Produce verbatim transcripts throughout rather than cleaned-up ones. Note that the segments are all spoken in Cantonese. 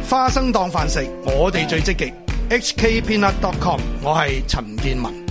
花生當飯食，我哋最積極。H K peanut dot com， 我係陳建文。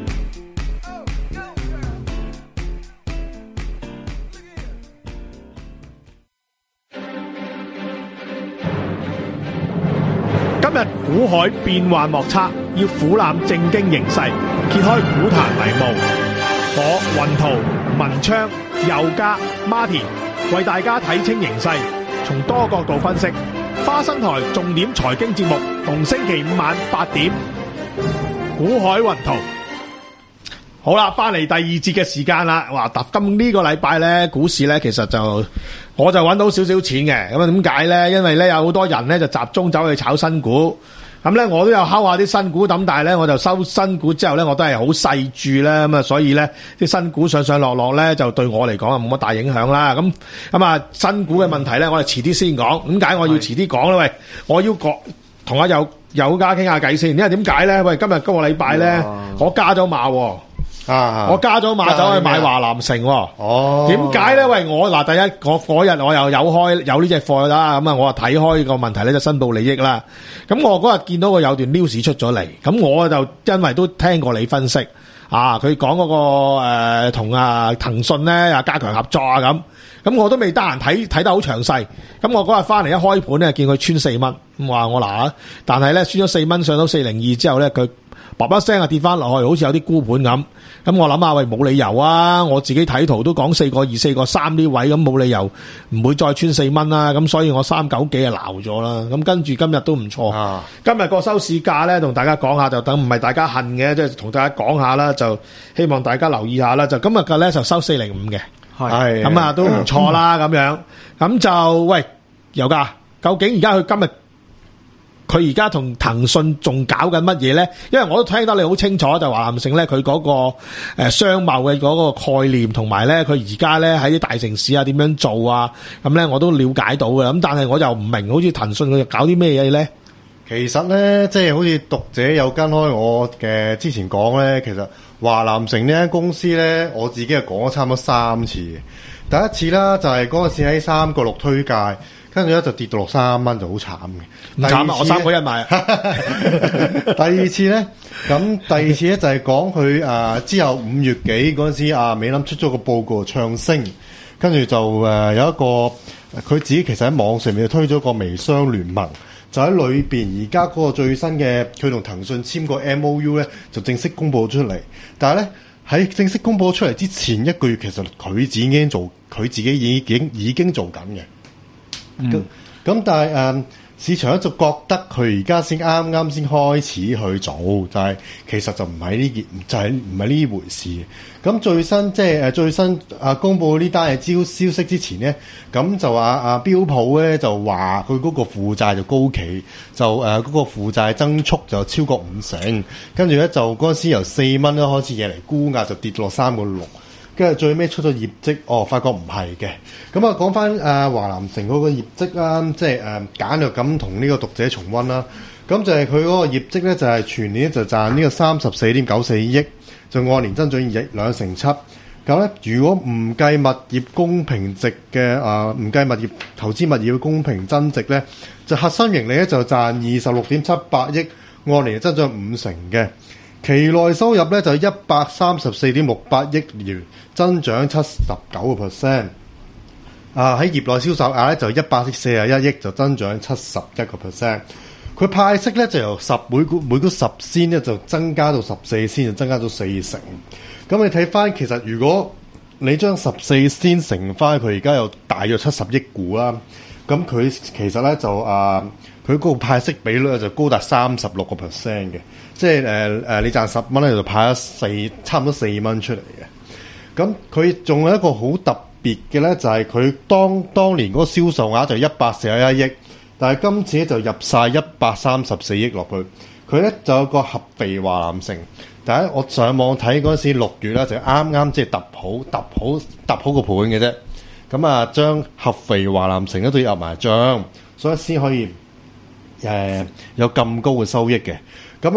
今日股海變幻莫測，要俯瞰正經形勢，揭開股壇迷霧。我雲圖、文昌、佑嘉、Martin 為大家睇清形勢，從多角度分析。花生台重點財經節目，逢星期五晚八點，股海雲圖。好啦，翻嚟第二節嘅時間啦。哇，今呢個禮拜咧，股市咧其實就我就揾到少少錢嘅。咁啊，點解咧？因為咧有好多人咧就集中走去炒新股。咁咧我都有敲下啲新股，咁但係咧我就收新股之後咧，我都係好細注啦。咁啊，所以咧啲新股上上落落咧，就對我嚟講啊冇乜大影響啦。咁咁啊，新股嘅問題咧，我哋遲啲先講。點解我要遲啲講咧？喂，我要講同阿友友嘉傾下偈先。因為點解咧？喂，今日今個禮拜咧，我加咗碼喎。啊！我加咗碼走去買華南城喎。哦，點解咧？喂，我嗱第一，我嗰日我又有開有呢隻貨啦，咁啊，我啊睇開個問題咧就申報利益啦。咁我嗰日見到個有段 news 出咗嚟，咁我就因為都聽過你分析啊，佢講嗰個誒同啊騰訊咧啊加強合作啊咁，咁我都未得閒睇睇得好詳細。咁我嗰日翻嚟一開盤咧，見佢穿四蚊，咁話我嗱，但係咧穿咗四蚊上到四零二之後咧，佢叭叭聲啊跌翻落去，好似有啲沽盤咁。咁我諗下，喂，冇理由啊！我自己睇圖都講四個二、四個三呢位，咁冇理由唔會再穿四蚊啦。咁所以我三九幾啊撈咗啦。咁跟住今日都唔錯。啊、今日個收市價咧，同大家講下就等，唔係大家恨嘅，即係同大家講下啦，就希望大家留意下啦。就今日嘅咧就收四零五嘅，係咁啊都唔錯啦咁樣。咁就喂，友嘉，究竟而家佢今日？佢而家同騰訊仲搞緊乜嘢咧？因為我都聽得你好清楚，就華南城咧，佢嗰個誒商貿嘅嗰個概念，同埋咧佢而家咧喺啲大城市啊點樣做啊，咁咧我都了解到嘅。咁但係我又唔明，好似騰訊佢搞啲咩嘢咧？ 其實咧，即係好似讀者有跟開我嘅之前講咧，其實華南城呢間公司咧，我自己係講咗差唔多三次嘅。第一次啦，就係嗰陣時喺三個六推介。跟住咧就跌到落三蚊，就好慘嘅。 唔慘啊！我三個一買。 第二次咧，咁第二次咧就係講佢誒之後五月幾嗰陣時，阿美林出咗個報告唱升，跟住就誒、呃、有一個佢自己其實喺網上面推咗個微商聯盟，就喺裏邊而家嗰個最新嘅佢同騰訊簽個 M O U 咧，就正式公佈出嚟。但係咧喺正式公佈出嚟之前一個月，其實佢自己已經做，佢自己已經已經做緊嘅。咁咁、嗯，但係誒、嗯、市場咧就覺得佢而家先啱啱先開始去做，就係、是、其實就唔係呢件，就係唔係呢回事。咁最新即係誒最新啊公佈呢單嘅招消息之前咧，咁就話啊標普咧就話佢嗰個負債就高企，就誒嗰、啊那個負債增速就超過五成，跟住咧就嗰陣時由四蚊咧開始惹嚟沽壓，就跌落三個六。跟住最尾出咗業績，哦，發覺唔係嘅。咁啊，講翻誒華南城嗰個業績啦，即係誒簡略咁同呢個讀者重溫啦。咁就係佢嗰個業績咧，就係、是、全年就賺呢個三十四點九四億，就按年增長二兩成七。咁咧，如果唔計物業公平值嘅啊，唔、呃、計物業投資物業嘅公平增值咧，就核心盈利咧就賺二十六點七八億，按年增長五成嘅。期內收入咧就一百三十四點六八億元，增長七十九個 percent。啊，喺業內銷售額咧就一百四十一億，就增長七十一個 percent。佢派息咧就由十每股每股十仙咧就增加到十四仙，就增加到四成。咁你睇翻，其實如果你將十四仙乘翻，佢而家有大約七十億股啦。咁佢其實咧就啊，佢嗰個派息比率就高達三十六個 percent 嘅。即係誒誒，你賺十蚊咧就派咗四差唔多四蚊出嚟嘅。咁佢仲有一個好特別嘅咧，就係、是、佢當當年嗰個銷售額就一百四十一億，但係今次咧就入晒一百三十四億落去。佢咧就有個合肥華南城，但係我上網睇嗰陣時六月咧就啱啱即係揼好揼好揼好個盤嘅啫。咁啊，將合肥華南城咧都要入埋帳，所以先可以誒、呃、有咁高嘅收益嘅。咁咧。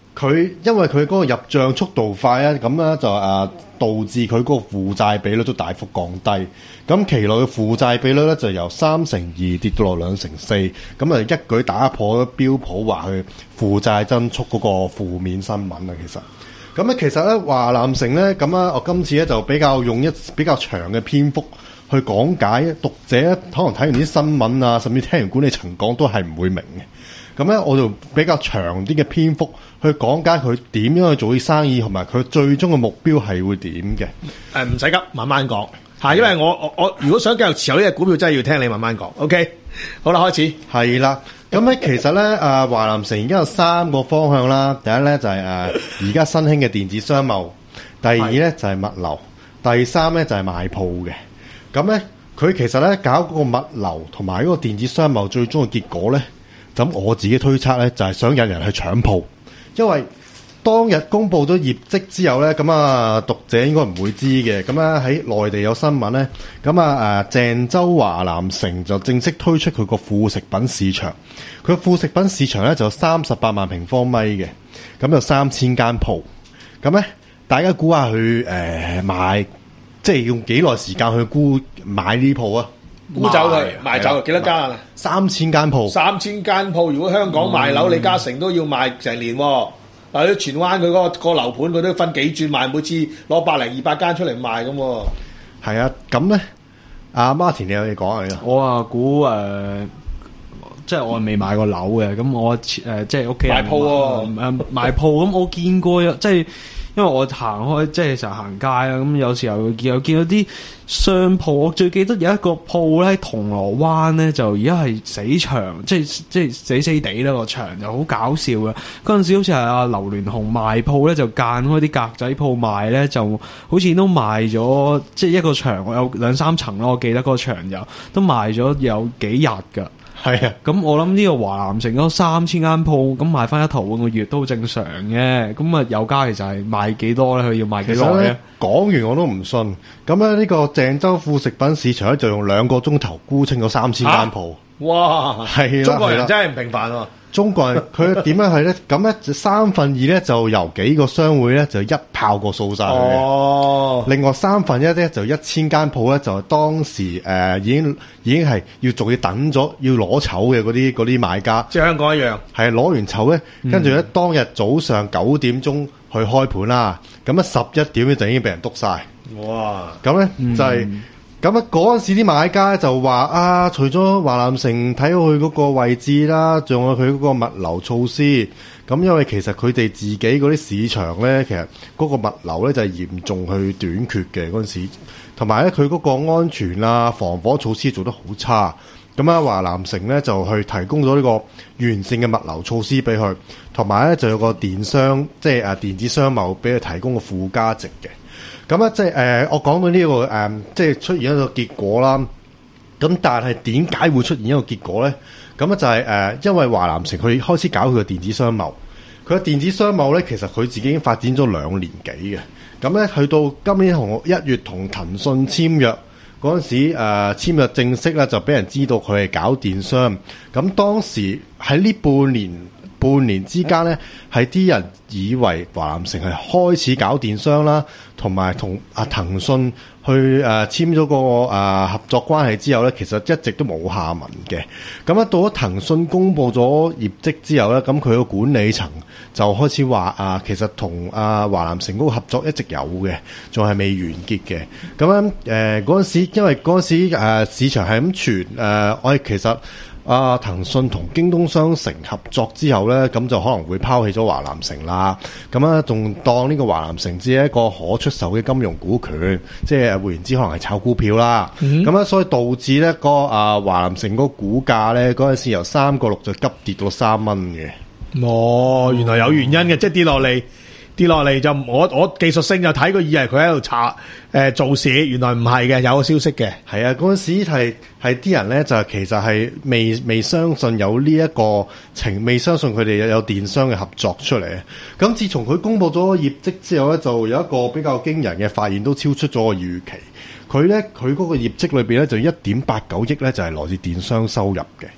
佢因為佢嗰個入帳速度快啊，咁咧就誒導致佢嗰個負債比率都大幅降低。咁期內嘅負債比率咧就由三成二跌到落兩成四，咁啊一舉打破咗標普話佢負債增速嗰個負面新聞啊。其實咁咧，其實咧華南城咧咁啊，我今次咧就比較用一比較長嘅篇幅去講解，讀者可能睇完啲新聞啊，甚至聽完管理層講都係唔會明嘅。咁咧，我就比較長啲嘅篇幅去講解佢點樣去做啲生意，同埋佢最終嘅目標係會點嘅。 誒唔使急，慢慢講嚇，因為我我我如果想繼續持有呢隻股票，真係要聽你慢慢講。OK， 好啦，開始。 係啦，咁咧其實咧誒華南城而家有三個方向啦。第一咧就係誒而家新興嘅電子商貿，第二咧就係物流，第三咧就係賣鋪嘅。咁咧佢其實咧搞嗰個物流同埋嗰個電子商貿最終嘅結果咧。咁我自己推測咧，就係想引人去搶鋪，因為當日公布咗業績之後咧，咁啊讀者應該唔會知嘅。咁啊喺內地有新聞咧，咁啊誒鄭州華南城就正式推出佢個副食品市場。佢副食品市場咧就三十八萬平方米嘅，咁有三千間鋪。咁咧大家估下佢誒買，即係用幾耐時間去估買呢鋪啊？ 沽走佢賣走幾多間啊？ 三千間鋪， 三千間鋪。如果香港賣樓，嗯、李嘉誠都要賣成年喎。嗱，啲荃灣佢嗰個個樓盤，佢都分幾轉賣，每次攞百零二百間出嚟賣咁。 係啊，咁咧，阿 Martin 你有嘢講啊？ 我啊估誒，即係我未買過樓嘅，咁我誒、呃、即係屋企人賣鋪喎， 誒賣鋪咁，我見過有即係。因為我行開即係成日行街啦，咁有時候見有見到啲商鋪，我最記得有一個鋪咧喺銅鑼灣咧，就而家係死牆，即係即係死死地啦個牆，就好搞笑嘅。嗰陣時好似係阿劉聯雄賣鋪咧，就間開啲格仔鋪賣咧，就好似都賣咗，即係一個牆有兩三層咯，我記得嗰個牆就都賣咗有幾日㗎。 係啊， 咁我諗呢個華南城嗰三千間鋪，咁賣翻一頭半個月都正常嘅。咁啊，有家其實係賣幾多咧？佢要賣幾耐咧？ 講完我都唔信。咁咧呢個鄭州副食品市場咧，就用兩個鐘頭沽清咗三千間鋪。 哇！ 係啦， 中國人真係唔平凡喎。 中國人佢點樣係咧？咁咧三分二咧就由幾個商會咧就一炮過掃晒佢嘅。哦，另外三分一咧就一千間鋪咧就係當時誒、呃、已經已經係要仲要等咗要攞籌嘅嗰啲嗰啲買家。 即係香港一樣。係攞完籌咧，跟住咧當日早上九點鐘去開盤啦。咁啊十一點咧就已經俾人篤晒。哇！咁咧、嗯、就係、是。咁啊！嗰陣時啲買家就話啊，除咗華南城睇好佢嗰個位置啦，仲有佢嗰個物流措施。咁因為其實佢哋自己嗰啲市場咧，其實嗰個物流咧就係嚴重去短缺嘅嗰陣時，同埋咧佢嗰個安全啊、防火措施做得好差。咁啊，華南城咧就去提供咗呢個完善嘅物流措施俾佢，同埋咧就有個電商，即係誒電子商貿俾佢提供個附加值嘅。咁啊，即係誒，我講到呢、這個誒、呃，即係出現一個結果啦。咁但係點解會出現一個結果咧？咁啊就係、是、誒、呃，因為華南城佢開始搞佢嘅電子商貿，佢嘅電子商貿咧，其實佢自己已經發展咗兩年幾嘅。咁咧去到今年同一月同騰訊簽約嗰陣時，誒、呃、簽約正式咧就俾人知道佢係搞電商。咁當時喺呢半年。半年之間咧，係啲人以為華南城係開始搞電商啦，同埋同阿騰訊去誒、呃、簽咗個誒、呃、合作關係之後咧，其實一直都冇下文嘅。咁啊，到咗騰訊公布咗業績之後咧，咁佢個管理層就開始話啊，其實同阿華南城嗰個合作一直有嘅，仲係未完結嘅。咁樣誒嗰陣時，因為嗰陣時誒、呃、市場係咁傳誒，我哋其實。啊！騰訊同京東商城合作之後咧，咁就可能會拋棄咗華南城啦。咁啊，仲當呢個華南城只係一個可出售嘅金融股權，即係換言之，可能係炒股票啦。咁啊、嗯，所以導致咧、嗰個啊華南城嗰個股價咧，嗰陣時由三個六就急跌到三蚊嘅。 哦，原來有原因嘅，即係跌落嚟。跌落嚟就我我技術性就睇佢以為佢喺度查誒、呃、做事，原來唔係嘅，有個消息嘅。 係啊，嗰陣時係係啲人咧就其實係未未相信有呢一個情，未相信佢哋有有電商嘅合作出嚟。咁自從佢公布咗業績之後咧，就有一個比較驚人嘅發現，都超出咗個預期。佢咧佢嗰個業績裏邊咧就一點八九億咧就係來自電商收入嘅。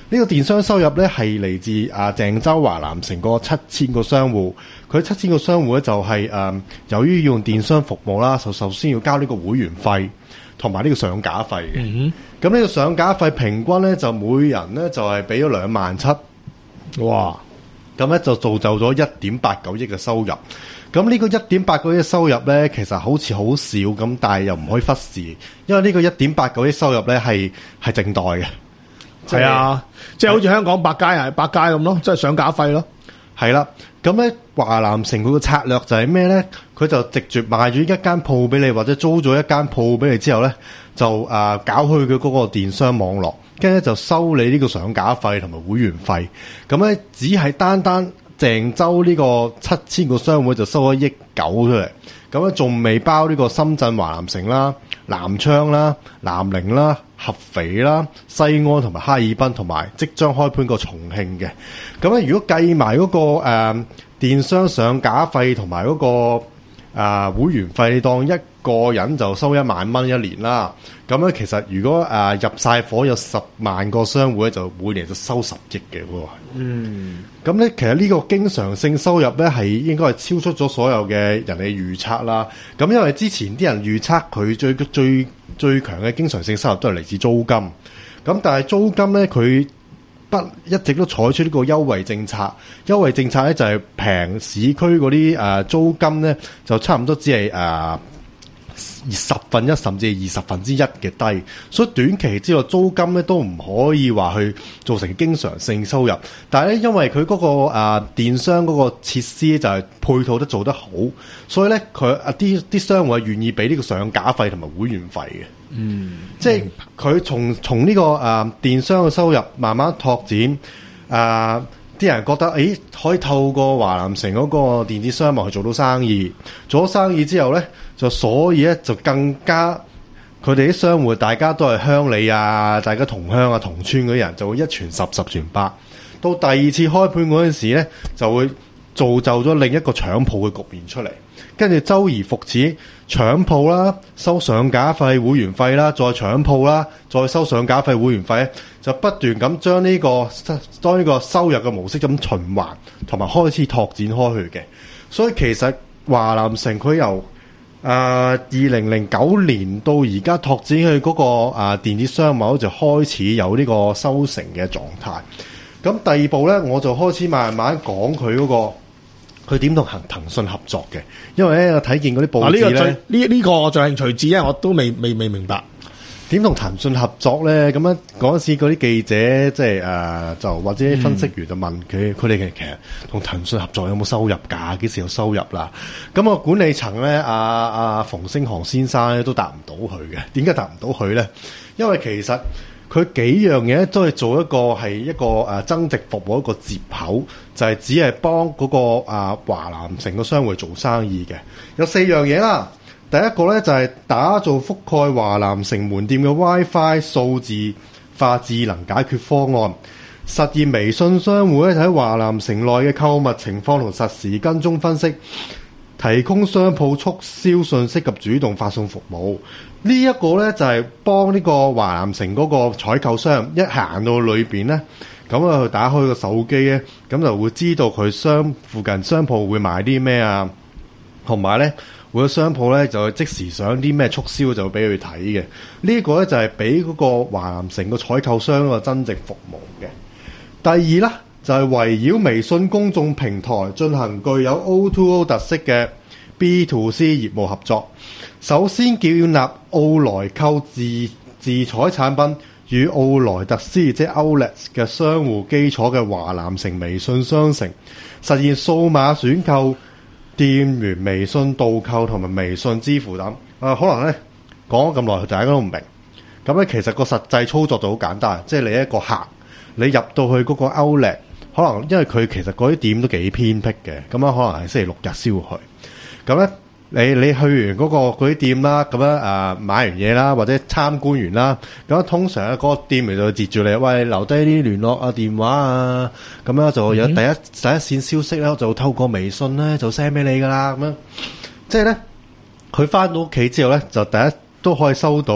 呢個電商收入咧係嚟自啊鄭州華南城嗰七千個商戶，佢七千個商戶咧就係、是、誒、呃、由於要用電商服務啦，就首先要交呢個會員費同埋呢個上架費嘅。咁呢、嗯、個上架費平均咧就每人咧就係俾咗兩萬七，哇！咁咧就造就咗一點八九億嘅收入。咁呢個一點八九億收入咧，其實好似好少咁，但係又唔可以忽視，因為呢個一點八九億收入咧係係淨袋嘅。 係啊，即係好似香港百佳啊，百佳咁咯，即係上架費咯。 係啦，咁咧華南城佢個策略就係咩咧？佢就直接賣咗一間鋪俾你，或者租咗一間鋪俾你之後咧，就啊、呃、搞去佢嗰個電商網絡，跟住咧就收你呢個上架費同埋會員費。咁咧只係單單鄭州呢個七千個商會就收咗億九出嚟，咁咧仲未包呢個深圳華南城啦、南昌啦、南寧啦、合肥啦、西安同埋哈爾濱同埋即將開盤個重慶嘅。咁咧如果計埋嗰個誒、呃、電商上架費同埋嗰個啊、呃、會員費，當一個人就收一萬蚊一年啦。咁咧其實如果誒、呃、入晒伙有十萬個商會，就每年就收十億嘅喎。嗯，咁咧其實呢個經常性收入咧係應該係超出咗所有嘅人嘅預測啦。咁因為之前啲人預測佢最最最強嘅經常性收入都係嚟自租金。咁但係租金咧佢不一直都採取呢個優惠政策。優惠政策咧就係平市區嗰啲誒租金咧就差唔多只係誒。呃十分一甚至係二十分之一嘅低，所以短期之內租金咧都唔可以話去造成經常性收入。但係咧，因為佢嗰、那個誒、呃、電商嗰個設施就係配套得做得好，所以咧佢啊啲啲商戶係願意俾呢個上架費同埋會員費嘅。嗯，即係佢從從呢、這個誒、呃、電商嘅收入慢慢拓展，誒、呃、啲人覺得誒可以透過華南城嗰個電子商貿去做到生意，做咗生意之後咧。就所以咧，就更加佢哋啲商戶，大家都係鄉里啊，大家同鄉啊、同村嗰啲人，就會一傳十，十傳百。到第二次開盤嗰陣時咧，就會造就咗另一個搶鋪嘅局面出嚟。跟住周而復始，搶鋪啦，收上架費、會員費啦，再搶鋪啦，再收上架費、會員費咧，就不斷咁將呢個當呢個收入嘅模式咁循環，同埋開始拓展開去嘅。所以其實華南城佢由誒二零零九年到而家拓展去嗰、那個誒、呃、電子商貿就開始有呢個收成嘅狀態。咁第二步咧，我就開始慢慢講佢嗰個佢點同騰騰訊合作嘅，因為咧我睇見嗰啲報紙咧，呢、啊這個呢呢、這個我最興趣知，因為我都未未未明白。 點同騰訊合作咧？咁樣嗰陣時嗰啲記者即係誒，就或者分析員就問佢，佢哋嘅其實同騰訊合作有冇收入㗎？幾時有收入啦？咁啊管理層咧，阿阿馮星航先生咧都答唔到佢嘅。點解答唔到佢咧？因為其實佢幾樣嘢都係做一個係一個誒增值服務一個接口，就係、是、只係幫嗰個啊華南城個商戶做生意嘅。有四樣嘢啦。第一個咧就係打造覆蓋華南城門店嘅 WiFi 數字化智能解決方案，實現微信商戶咧喺華南城內嘅購物情況同實時跟蹤分析，提供商鋪促銷信息及主動發送服務。呢、這、一個咧就係幫呢個華南城嗰個採購商一行到裏邊咧，咁啊去打開個手機咧，咁就會知道佢商附近商鋪會買啲咩啊，同埋咧。每個商鋪咧就即時上啲咩促銷就會俾佢睇嘅，呢、這、一個咧就係俾嗰個華南城個採購商個增值服務嘅。第二啦，就係、是、圍繞微信公眾平台進行具有 O to O 特色嘅 B to C 業務合作。首先建立奧萊購自自採產品與奧萊特斯即係 Outlet 嘅商戶基礎嘅華南城微信商城，實現數碼選購。店員微信導購同埋微信支付等，啊、呃、可能咧講咗咁耐，大家都唔明。咁咧其實個實際操作就好簡單，即係你一個客，你入到去嗰個 Outlet，可能因為佢其實嗰啲店都幾偏僻嘅，咁樣可能係星期六日先會去。咁咧你你去完嗰、嗰個嗰啲店啦，咁樣誒、呃、買完嘢啦，或者參觀完啦，咁通常咧嗰個店員就會截住你，喂，留低啲聯絡啊電話啊，咁樣就有第一、嗯、第一線消息咧，就透過微信咧就 send 俾你噶啦，咁樣即係咧佢翻到屋企之後咧，就第一都可以收到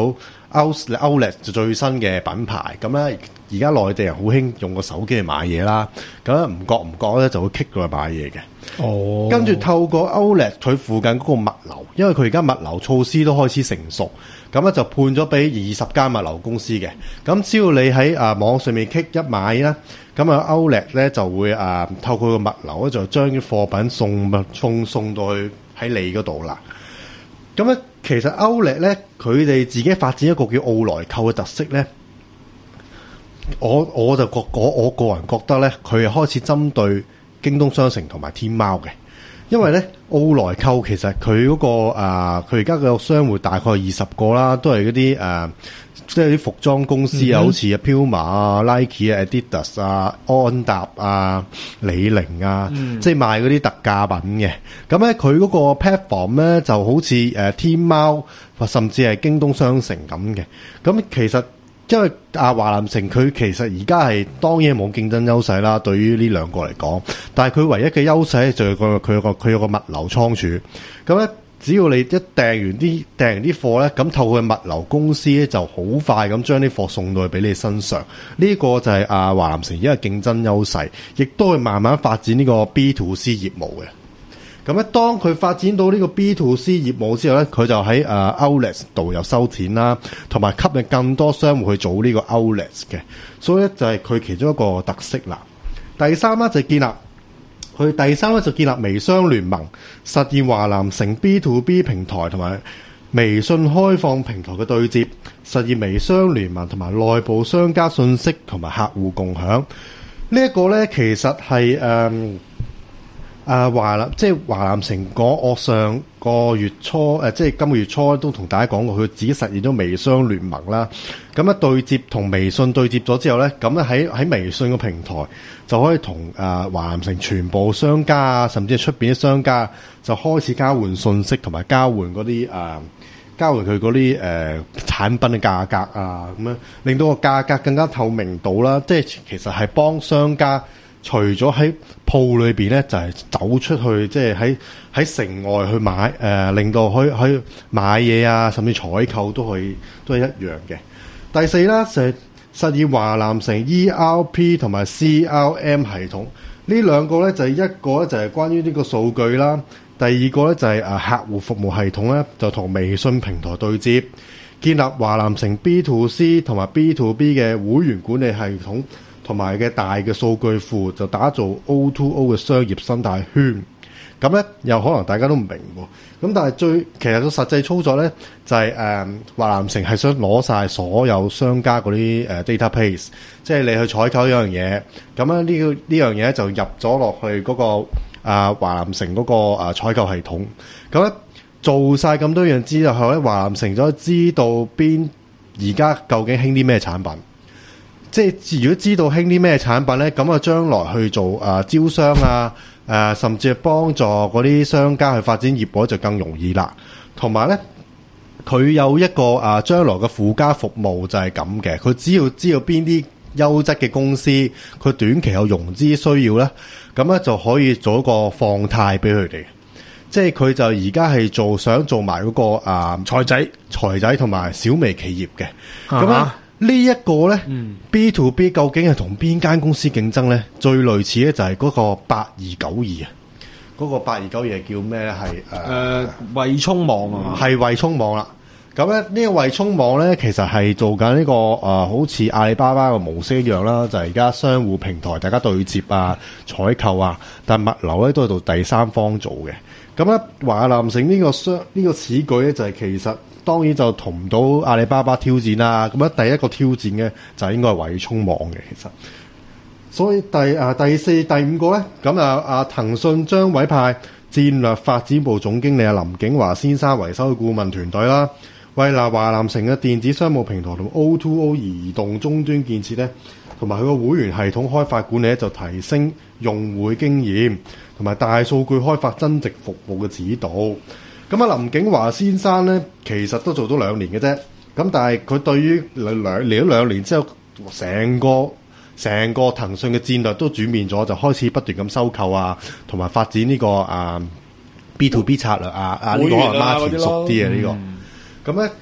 Outlet 就最新嘅品牌，咁咧而家內地人好興用個手機去買嘢啦，咁咧唔覺唔覺咧就會 click 過去買嘢嘅。 哦， 跟住透過 Outlet 佢附近嗰個物流，因為佢而家物流措施都開始成熟，咁咧就判咗俾二十間物流公司嘅。咁只要你喺啊網上面 click 一買啦，咁啊 Outlet 咧就會啊透過個物流咧就將啲貨品送送送到去喺你嗰度啦。咁咧其實 Outlet 咧佢哋自己發展一個叫奧萊購嘅特色咧，我我就覺我我個人覺得咧，佢係開始針對京東商城同埋天貓嘅，因為咧奧萊購其實佢嗰、個啊，佢而家嘅商戶大概二十個啦，都係嗰啲誒，即係啲服裝公司啊，嗯、好似啊 Puma 啊、Nike 啊、Adidas 啊、安踏啊、李寧啊，嗯、即係賣嗰啲特價品嘅。咁咧佢嗰個 platform 咧就好似誒天貓或甚至係京東商城咁嘅。咁其實因為啊華南城佢其實而家係當然冇競爭優勢啦，對於呢兩個嚟講，但係佢唯一嘅優勢就係個佢有個佢有個物流倉儲。咁咧只要你一訂完啲訂完啲貨咧，咁透過物流公司咧就好快咁將啲貨送到去俾你身上。呢、這個就係啊華南城而家嘅競爭優勢，亦都會慢慢發展呢個 B to C 業務嘅。咁咧，當佢發展到呢個 B to C 業務之後咧，佢就喺誒 Outlet 度又收錢啦，同埋吸引更多商戶去做呢個 Outlet 嘅，所以咧就係佢其中一個特色啦。第三咧就建立，佢第三咧就建立微商聯盟，實現華南城 B to B 平台同埋微信開放平台嘅對接，實現微商聯盟同埋內部商家信息同埋客戶共享。這個、呢一個咧其實係誒。嗯啊華南即係華南城講，我上個月初誒、呃，即係今個月初都同大家講過，佢自己實現咗微商聯盟啦。咁咧對接同微信對接咗之後咧，咁咧喺喺微信個平台就可以同啊華南城全部商家啊，甚至係出邊啲商家就開始交換信息同埋交換嗰啲誒交換佢嗰啲誒產品嘅價格啊，咁樣令到個價格更加透明度啦。即係其實係幫商家。除咗喺鋪裏邊咧，就係、是、走出去，即係喺喺城外去買，誒、呃、令到可以可以買嘢啊，甚至採購都可以都係一樣嘅。第四啦，就係實現華南城 E R P 同埋 C R M 系統。呢兩個咧就係、是、一個咧就係關於呢個數據啦，第二個咧就係、是、誒客戶服務系統咧，就同微信平台對接，建立華南城 B to C 同埋 B to B 嘅會員管理系統。同埋嘅大嘅數據庫就打造 O to O 嘅商業生態圈，咁咧又可能大家都唔明喎，咁但係最其實個實際操作咧就係誒華南城係想攞晒所有商家嗰啲誒 database，即係你去採購一樣嘢，咁咧呢個呢樣嘢就入咗落去嗰、那個啊華南城嗰個啊採購系統，咁咧做晒咁多樣之後咧，華南城就可以知道邊而家究竟興啲咩產品。即係如果知道興啲咩產品咧，咁啊將來去做啊、呃、招商啊，誒、呃、甚至係幫助嗰啲商家去發展業務就更容易啦。同埋咧，佢有一個啊將來嘅附加服務就係咁嘅，佢只要知道邊啲優質嘅公司，佢短期有融資需要咧，咁咧就可以做一個放貸俾佢哋。即係佢就而家係做想做埋嗰、那個啊財仔、財仔同埋小微企業嘅咁樣。啊呢一個咧、嗯、B to B 究竟係同邊間公司競爭咧？最類似咧就係嗰個八二九二啊，嗰個八二九二係叫咩咧？係誒誒慧聰網啊， 係慧聰網啦。咁咧呢個慧聰網咧，其實係做緊呢、這個誒、呃，好似阿里巴巴嘅模式一樣啦，就係而家商戶平台大家對接啊、採購啊，但物流咧都係做第三方做嘅。咁咧華南城呢個商呢、這個此舉咧就係其實。當然就同唔到阿里巴巴挑戰啦，咁樣第一個挑戰嘅就係應該係慧聰網嘅，其實。所以第啊第四、第五個咧，咁啊啊騰訊將委派戰略發展部總經理啊林景華先生為首嘅顧問團隊啦，為嗱華南城嘅電子商務平台同 O to O 移動終端建設咧，同埋佢個會員系統開發管理咧，就提升用戶經驗，同埋大數據開發增值服務嘅指導。咁啊，林景華先生咧，其實都做咗兩年嘅啫。咁但係佢對於兩嚟咗兩年之後，成個成個騰訊嘅戰略都轉變咗，就開始不斷咁收購啊，同埋發展呢、這個啊 B to B 策略啊啊呢、這個阿媽田熟啲啊呢個。咁咧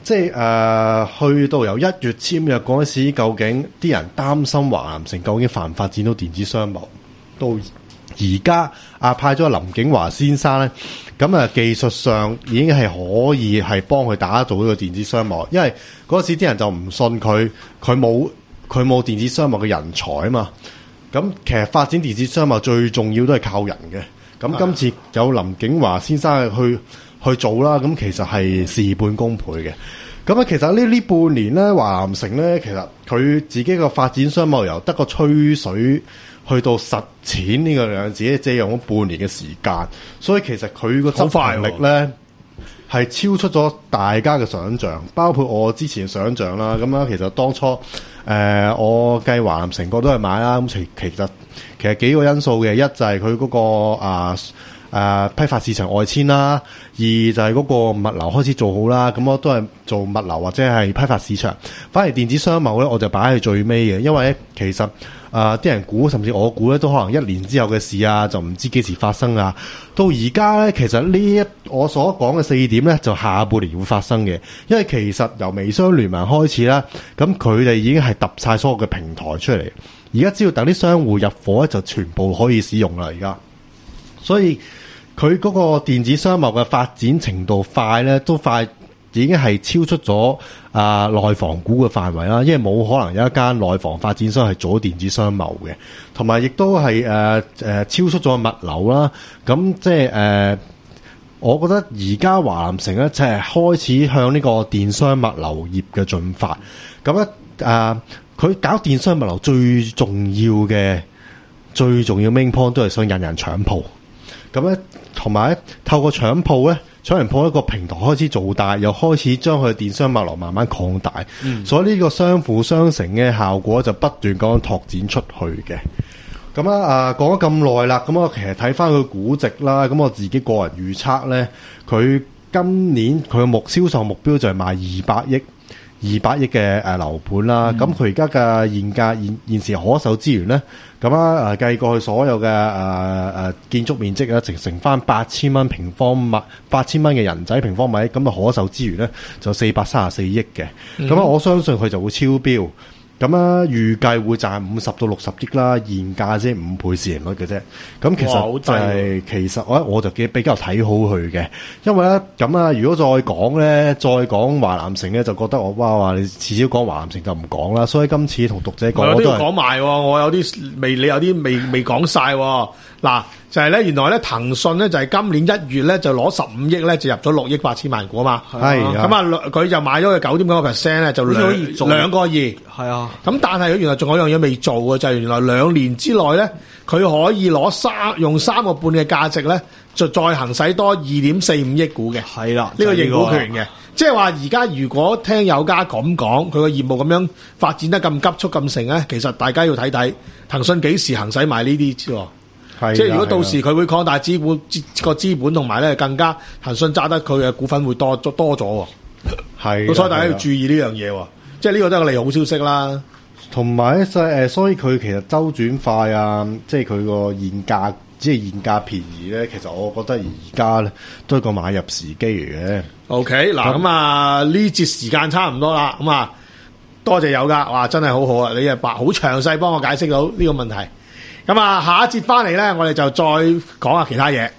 即係誒、呃，去到由一月簽約嗰陣時，究竟啲人擔心華南城究竟發唔發展到電子商務？到而家啊派咗林景華先生咧，咁啊技術上已經係可以係幫佢打造呢個電子商務，因為嗰時啲人就唔信佢，佢冇佢冇電子商務嘅人才啊嘛。咁其實發展電子商務最重要都係靠人嘅。咁今次有林景華先生去去做啦，咁其實係事半功倍嘅。咁啊，其實呢呢半年咧，華南城咧，其實佢自己個發展商務由得個吹水去到實踐呢個樣子，即係用咗半年嘅時間，所以其實佢個執行力咧係超出咗大家嘅想象，包括我之前嘅想象啦。咁啊，其實當初誒、呃、我計華南城個都係買啦，咁其其實其實幾個因素嘅，一就係佢嗰個啊。誒、呃、批發市場外遷啦，二就係嗰個物流開始做好啦，咁我都係做物流或者係批發市場。反而電子商務咧，我就擺喺最尾嘅，因為咧其實誒啲、呃、人估，甚至我估咧，都可能一年之後嘅事啊，就唔知幾時發生啊。到而家咧，其實呢一我所講嘅四點咧，就下半年會發生嘅，因為其實由微商聯盟開始啦，咁佢哋已經係揼晒所有嘅平台出嚟，而家只要等啲商戶入貨咧，就全部可以使用啦。而家，所以佢嗰個電子商貿嘅發展程度快咧，都快已經係超出咗啊內房股嘅範圍啦。因為冇可能有一間內房發展商係做電子商貿嘅，同埋亦都係誒誒超出咗物流啦。咁即係誒，我覺得而家華南城咧，就係開始向呢個電商物流業嘅進發。咁咧誒，佢搞電商物流最重要嘅、最重要 main point 都係想引人搶鋪。咁咧，同埋咧，透過搶鋪咧，搶人鋪一個平台開始做大，又開始將佢電商物流慢慢擴大，嗯、所以呢個相輔相成嘅效果就不斷咁樣拓展出去嘅。咁啊，啊講咗咁耐啦，咁我其實睇翻佢估值啦，咁我自己個人預測咧，佢今年佢嘅目銷售目標就係賣二百億。二百億嘅誒樓盤啦，咁佢而家嘅現價現現時可售資源咧，咁啊誒計過去所有嘅誒誒建築面積啊，乘乘翻八千蚊平方米，八千蚊嘅人仔平方米，咁啊可售資源咧就四百三十四億嘅，咁啊、嗯、我相信佢就會超標。咁啊，預計會賺五十到六十億啦，現價即係五倍市盈率嘅啫。咁其實就係、是、其實我我就幾比較睇好佢嘅，因為咧咁啊，如果再講咧，再講華南城咧，就覺得我哇哇，你遲早講華南城就唔講啦。所以今次同讀者講， 我都要講埋，我有啲未，你有啲未未講晒。嗱，就係咧，原來咧騰訊咧就係今年一月咧就攞十五億咧就入咗六億八千萬股啊嘛。係咁啊，佢就買咗佢九點九個 percent 咧，就兩兩個二。係啊。咁但係佢原來仲有樣嘢未做嘅，就係、是、原來兩年之內咧，佢可以攞三用三個半嘅價值咧，就再行使多二點四五億股嘅。係啦，呢個認股權嘅，即係話而家如果聽有家咁講，佢個業務咁樣發展得咁急速咁成咧，其實大家要睇睇騰訊幾時行使埋呢啲喎。即係如果到時佢會擴大資本個資本，同埋咧更加騰訊揸得佢嘅股份會多多咗喎。係，咁所以大家要注意呢樣嘢。即係呢個都係個利好消息啦。同埋咧，誒，所以佢其實周轉快啊，即係佢個現價，即係現價便宜咧。其實我覺得而家咧都係個買入時機嚟嘅。OK，嗱咁啊，呢節時間差唔多啦。咁啊，多謝有噶，哇，真係好好啊！你啊白好詳細幫我解釋到呢個問題。咁啊，下一節翻嚟咧，我哋就再講下其他嘢。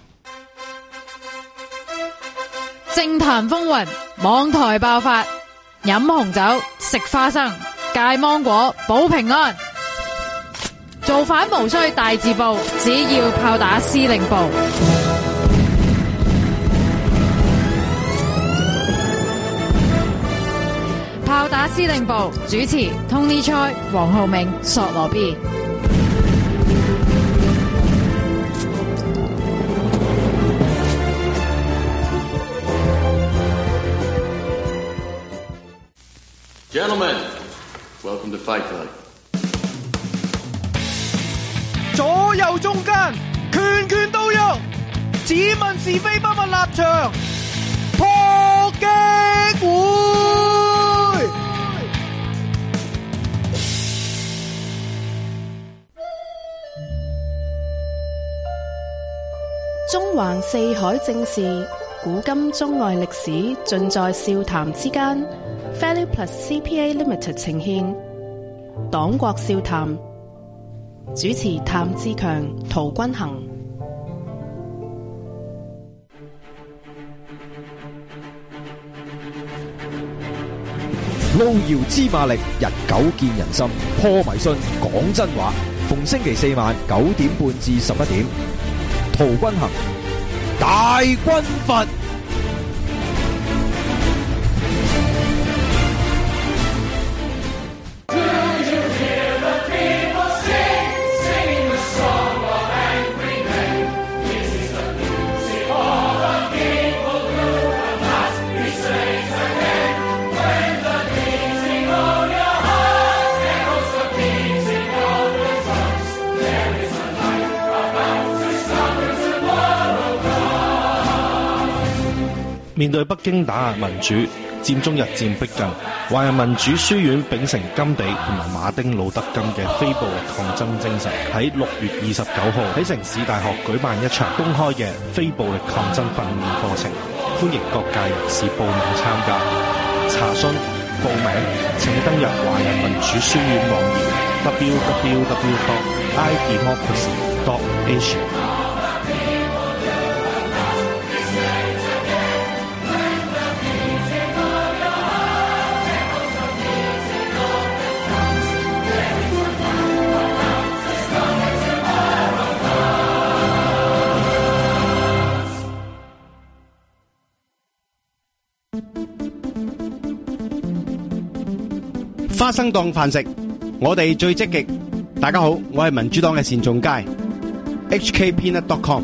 政壇風雲，網台爆發，飲紅酒，食花生，戒芒果，保平安。造反無需大字報，只要炮打司令部。炮打司令部主持 Tony Choi、黃浩銘、索羅 B。 Gentlemen, welcome to Fight Club. 左右中間，拳拳到肉，只問是非不問立場，破擊會。 中環四海正事， 古今中外歷史盡在笑談之間。Value Plus C P A Limited 呈獻黨國笑談，主持譚志強、陶君行。 路遙知馬力，日久見人心。破迷信，講真話。逢星期四晚九點半至十一點，陶君行，大軍閥。 面對北京打壓民主，佔中日漸逼近，華人民主書院秉承甘地同埋馬丁路德金嘅非暴力抗爭精神，喺六月二十九號喺城市大學舉辦一場公開嘅非暴力抗爭訓練課程，歡迎各界人士報名參加。查詢報名請登入華人民主書院網頁 double-u double-u double-u dot i democracy dot asia。 花生當飯食，我哋最積極。大家好，我係民主黨嘅單仲偕 H K peanut dot com。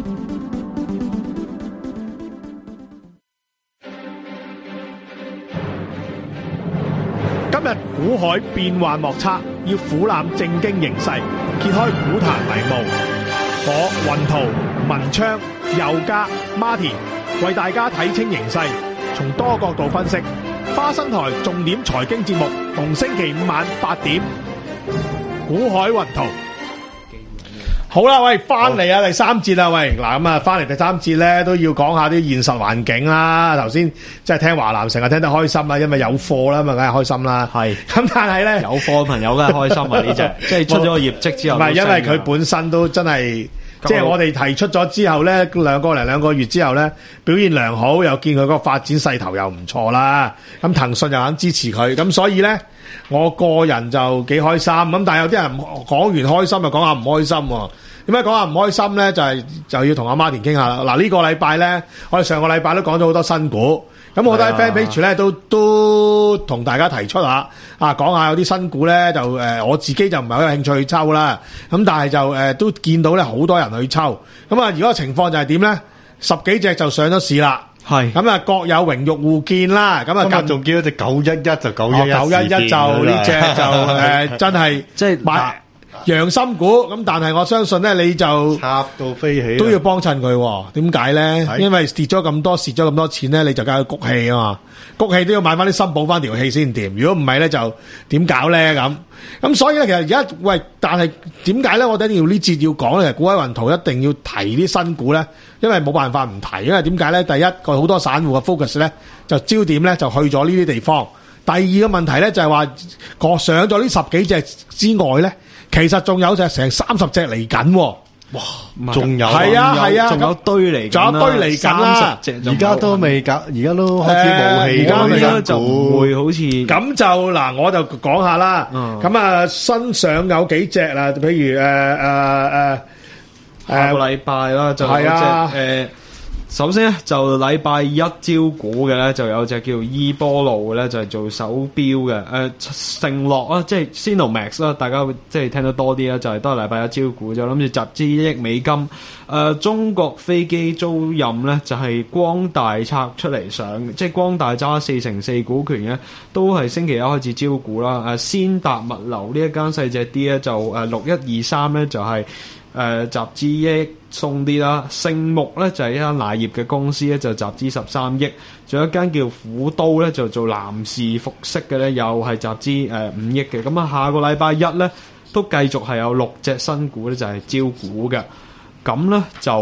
今日股海變幻莫測，要俯瞰政經形勢，揭開股壇迷霧。我雲圖、文昌、佑嘉、Martin 為大家睇清形勢，從多角度分析。花生台重點財經節目，逢星期五晚八點，股海雲圖。好啦，喂，翻嚟啊，第三節啦，喂，嗱咁啊，翻嚟第三節咧，都要講下啲現實環境啦。頭先即係聽華南成日聽得開心啦，因為有貨啦，咁啊，梗係開心啦。係，咁但係咧， 有貨嘅朋友梗係開心啊！呢隻即係出咗個業績之後， 唔係因為佢本身都真係。即係我哋提出咗之後咧，兩個零兩個月之後咧，表現良好，又見佢個發展勢頭又唔錯啦。咁騰訊又肯支持佢，咁所以咧，我個人就幾開心。咁但係有啲人講完開心，就講下唔開心喎。點解講下唔開心咧？就係、是、就要同阿 Martin 傾下啦。嗱，呢個禮拜咧，我哋上個禮拜都講咗好多新股。咁我覺得喺 fan page 咧都都同大家提出下啊，講下有啲新股咧就誒、呃，我自己就唔係好有興趣去抽啦。咁但係就誒、呃、都見到咧好多人去抽。咁啊，如果情況就係點咧？十幾隻就上咗市啦。係咁啊，各有榮辱互見啦。咁啊，今日仲見到隻九一一就九一一，九一一就呢隻就誒、呃、真係即係買。洋心股咁，但係我相信咧，你就插到飛起，都要幫襯佢。點解咧？因為跌咗咁多，蝕咗咁多錢咧，你就梗係谷氣啊嘛！谷氣都要買翻啲新補翻條氣先掂。如果唔係咧，就點搞咧咁？咁所以咧，其實而家喂，但係點解咧？我哋一定要呢節要講咧，股海雲圖一定要提啲新股咧，因為冇辦法唔提。因為點解咧？第一個好多散戶嘅 focus 咧，就焦點咧就去咗呢啲地方。第二個問題咧就係話，過上咗呢十幾隻之外咧。其實仲有隻成三十隻嚟緊，哇！仲有係啊係啊，仲有堆嚟，仲有堆嚟緊啦。而家都未搞，而家都開始冇氣。而家咧就唔會好似咁就嗱，我就講下啦。咁啊，新上有幾隻啦，譬如誒誒誒，下個禮拜啦，就係啊誒。首先咧就禮拜一招股嘅咧就有隻叫伊波路嘅咧就係做手錶嘅誒承諾啊，即係 Sinomax 啦，大家會即係聽得多啲啦，就係都係禮拜一招股，就諗住集資一億美金。誒、呃、中國飛機租賃咧就係、是、光大拆出嚟上，即係光大揸四成四股權嘅，都係星期一開始招股啦。誒、呃、先達物流呢一間細隻啲咧就誒六一二三咧就係、是。誒、呃、集資億送啲啦，聖木咧就係、是、一間奶業嘅公司咧，就集資十三億，仲有一間叫虎刀咧，就做男士服飾嘅咧，又係集資誒五億嘅。咁啊，下個禮拜一咧都繼續係有六隻新股咧，就係、是、招股嘅。咁咧就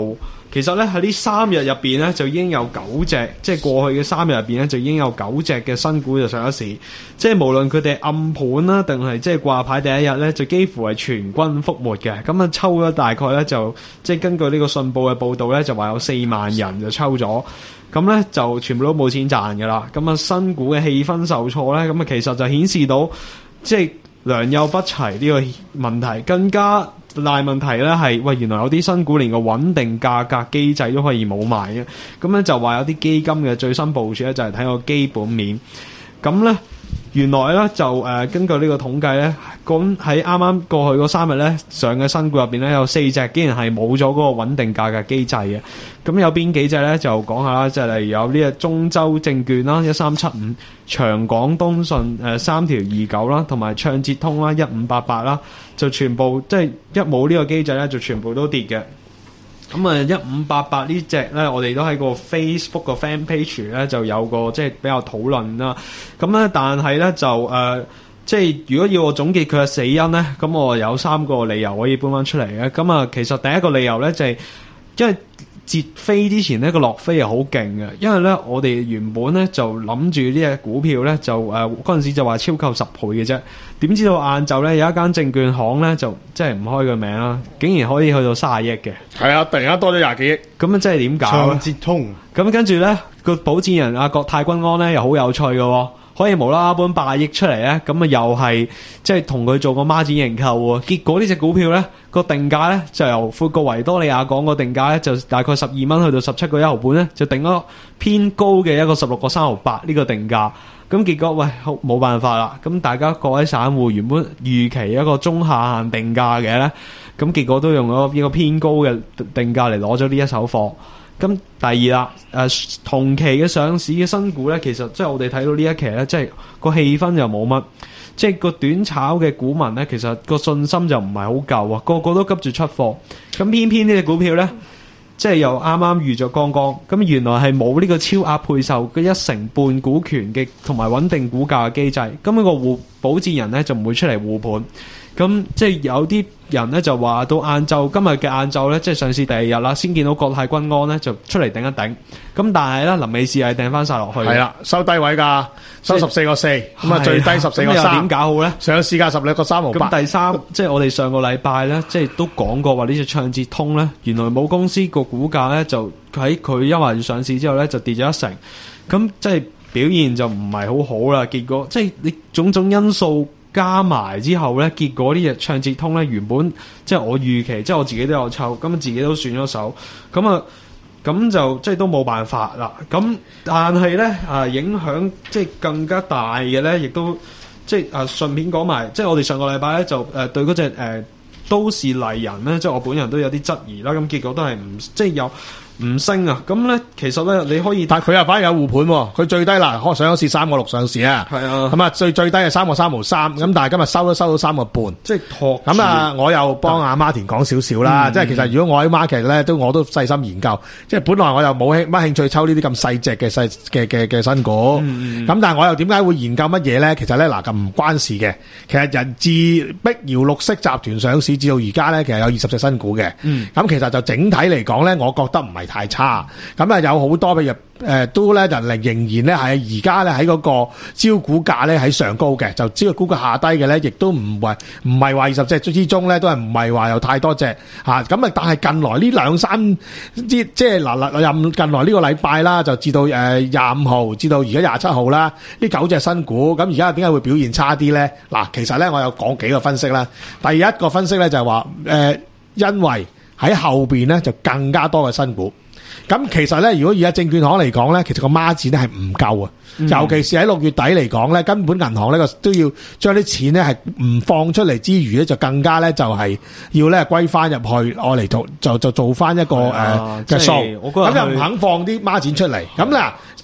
其實咧喺呢三日入邊咧就已經有九隻，即係過去嘅三日入邊咧就已經有九隻嘅新股就上咗市，即係無論佢哋暗盤啦，定係即係掛牌第一日咧，就幾乎係全軍覆沒嘅。咁啊抽咗大概咧就即係根據呢個信報嘅報導咧，就話有四萬人就抽咗，咁咧就全部都冇錢賺㗎啦。咁啊新股嘅氣氛受挫咧，咁啊其實就顯示到即係良莠不齊呢個問題，更加大問題咧係，喂，原來有啲新股連個穩定價格機制都可以冇埋嘅，咁咧就話有啲基金嘅最新部署咧就係睇個基本面，咁咧原來咧就誒、呃、根據呢個統計咧，咁喺啱啱過去嗰三日咧上嘅新股入邊咧有四隻竟然係冇咗嗰個穩定價格機制嘅，咁有邊幾隻咧就講下啦，即係例如有呢個中州證券啦一三七五、長港東信誒三條二九啦，同埋暢捷通啦一五八八啦，就全部即係一冇呢個機制咧就全部都跌嘅。咁啊，一五八八呢隻咧，我哋都喺個 Facebook 個 fan page 咧就有個即係比較討論啦。咁咧，但係咧就誒、呃，即係如果要我總結佢嘅死因咧，咁我有三個理由可以搬翻出嚟嘅。咁啊，其實第一個理由咧就係、是、因為截飛之前呢個落飛係好勁嘅，因為咧我哋原本咧就諗住呢隻股票咧就誒嗰陣時就話超購十倍嘅啫，點知道晏晝咧有一間證券行咧就即係唔開個名啦，竟然可以去到三十億嘅。係啊，突然間多咗廿幾億，咁啊即係點搞咧？ 接通咁跟住咧個保薦人阿國泰君安咧又好有趣嘅喎。可以無啦啦搬八億出嚟咧，咁啊又係即係同佢做個孖展認購喎。結果呢隻股票咧個定價咧就由富國維多利亞港個定價咧就大概十二蚊去到十七個一毫半咧，就定咗偏高嘅一個十六個三毫八呢個定價。咁結果喂冇辦法啦，咁大家各位散戶原本預期一個中下限定價嘅咧，咁結果都用咗一個偏高嘅定價嚟攞咗呢一手貨。咁第二啦，誒、呃、同期嘅上市嘅新股咧，其實即係我哋睇到呢一期咧，即係個氣氛又冇乜，即係個短炒嘅股民咧，其實個信心就唔係好夠啊，個個都急住出貨，咁偏偏呢隻股票咧，即係又啱啱遇咗剛剛，咁原來係冇呢個超額配售嘅一成半股權嘅同埋穩定股價嘅機制，咁呢個護保薦人咧就唔會出嚟護盤，咁即係有啲人咧就話到晏晝今日嘅晏晝咧，即係上市第二日啦，先見到國泰君安咧就出嚟頂一頂，咁但係咧臨尾市係掟翻晒落去，係啦，收低位㗎，收十四個四，咁啊最低十四個三，點搞好咧？上市價十兩個三毫八。咁第三，即係我哋上個禮拜咧，即係都講過話呢隻暢捷通咧，原來冇公司個股價咧就喺佢因為上市之後咧就跌咗一成，咁即係表現就唔係好好啦。結果即係你種種因素加埋之後咧，結果呢隻暢捷通咧原本即係我預期，即係我自己都有抽，咁自己都選咗手，咁啊咁就即係都冇辦法啦。咁但係咧啊影響即係更加大嘅咧，亦都即係啊順便講埋，即係我哋上個禮拜咧就誒、呃、對嗰隻誒都市麗人咧，即係我本人都有啲質疑啦。咁結果都係唔即係有。唔升啊！咁咧，其實咧，你可以，但係佢又反而有護盤喎。佢最低嗱，可上咗市三個六上市啊。係啊。咁啊，最最低係三個三毫三。咁但係今日收都收到三個半。即係托。咁啊，我又幫阿 Martin 講少少啦。即係其實如果我喺 market 咧，都我都細心研究。即係本來我又冇興乜興趣抽呢啲咁細隻嘅細嘅嘅嘅新股。咁、嗯、但係我又點解會研究乜嘢咧？其實咧嗱，咁唔關事嘅。其實人自碧瑤綠色集團上市至到而家咧，其實有二十隻新股嘅。咁、嗯、其實就整體嚟講咧，我覺得唔係太差，咁啊有好多譬如誒都咧人仍仍然咧係而家咧喺嗰個招股價咧喺上高嘅，就招股價下低嘅咧，亦都唔係唔係話二十隻之中咧都係唔係話有太多隻嚇，咁啊但係近來呢兩三啲即係嗱嗱任近來呢個禮拜啦，就至到誒廿五號至到而家廿七號啦，呢九隻新股，咁而家點解會表現差啲咧？嗱，其實咧我有講幾個分析啦，第一個分析咧就係話誒因為喺後邊咧就更加多嘅新股。咁其實咧，如果而家證券行嚟講咧，其實個孖展咧係唔夠啊，尤其是喺六月底嚟講咧，根本銀行呢個都要將啲錢咧係唔放出嚟之餘咧，就更加咧就係要咧歸翻入去，我嚟做就就做翻一個誒嘅數，咁又唔肯放啲孖展出嚟。咁嗱，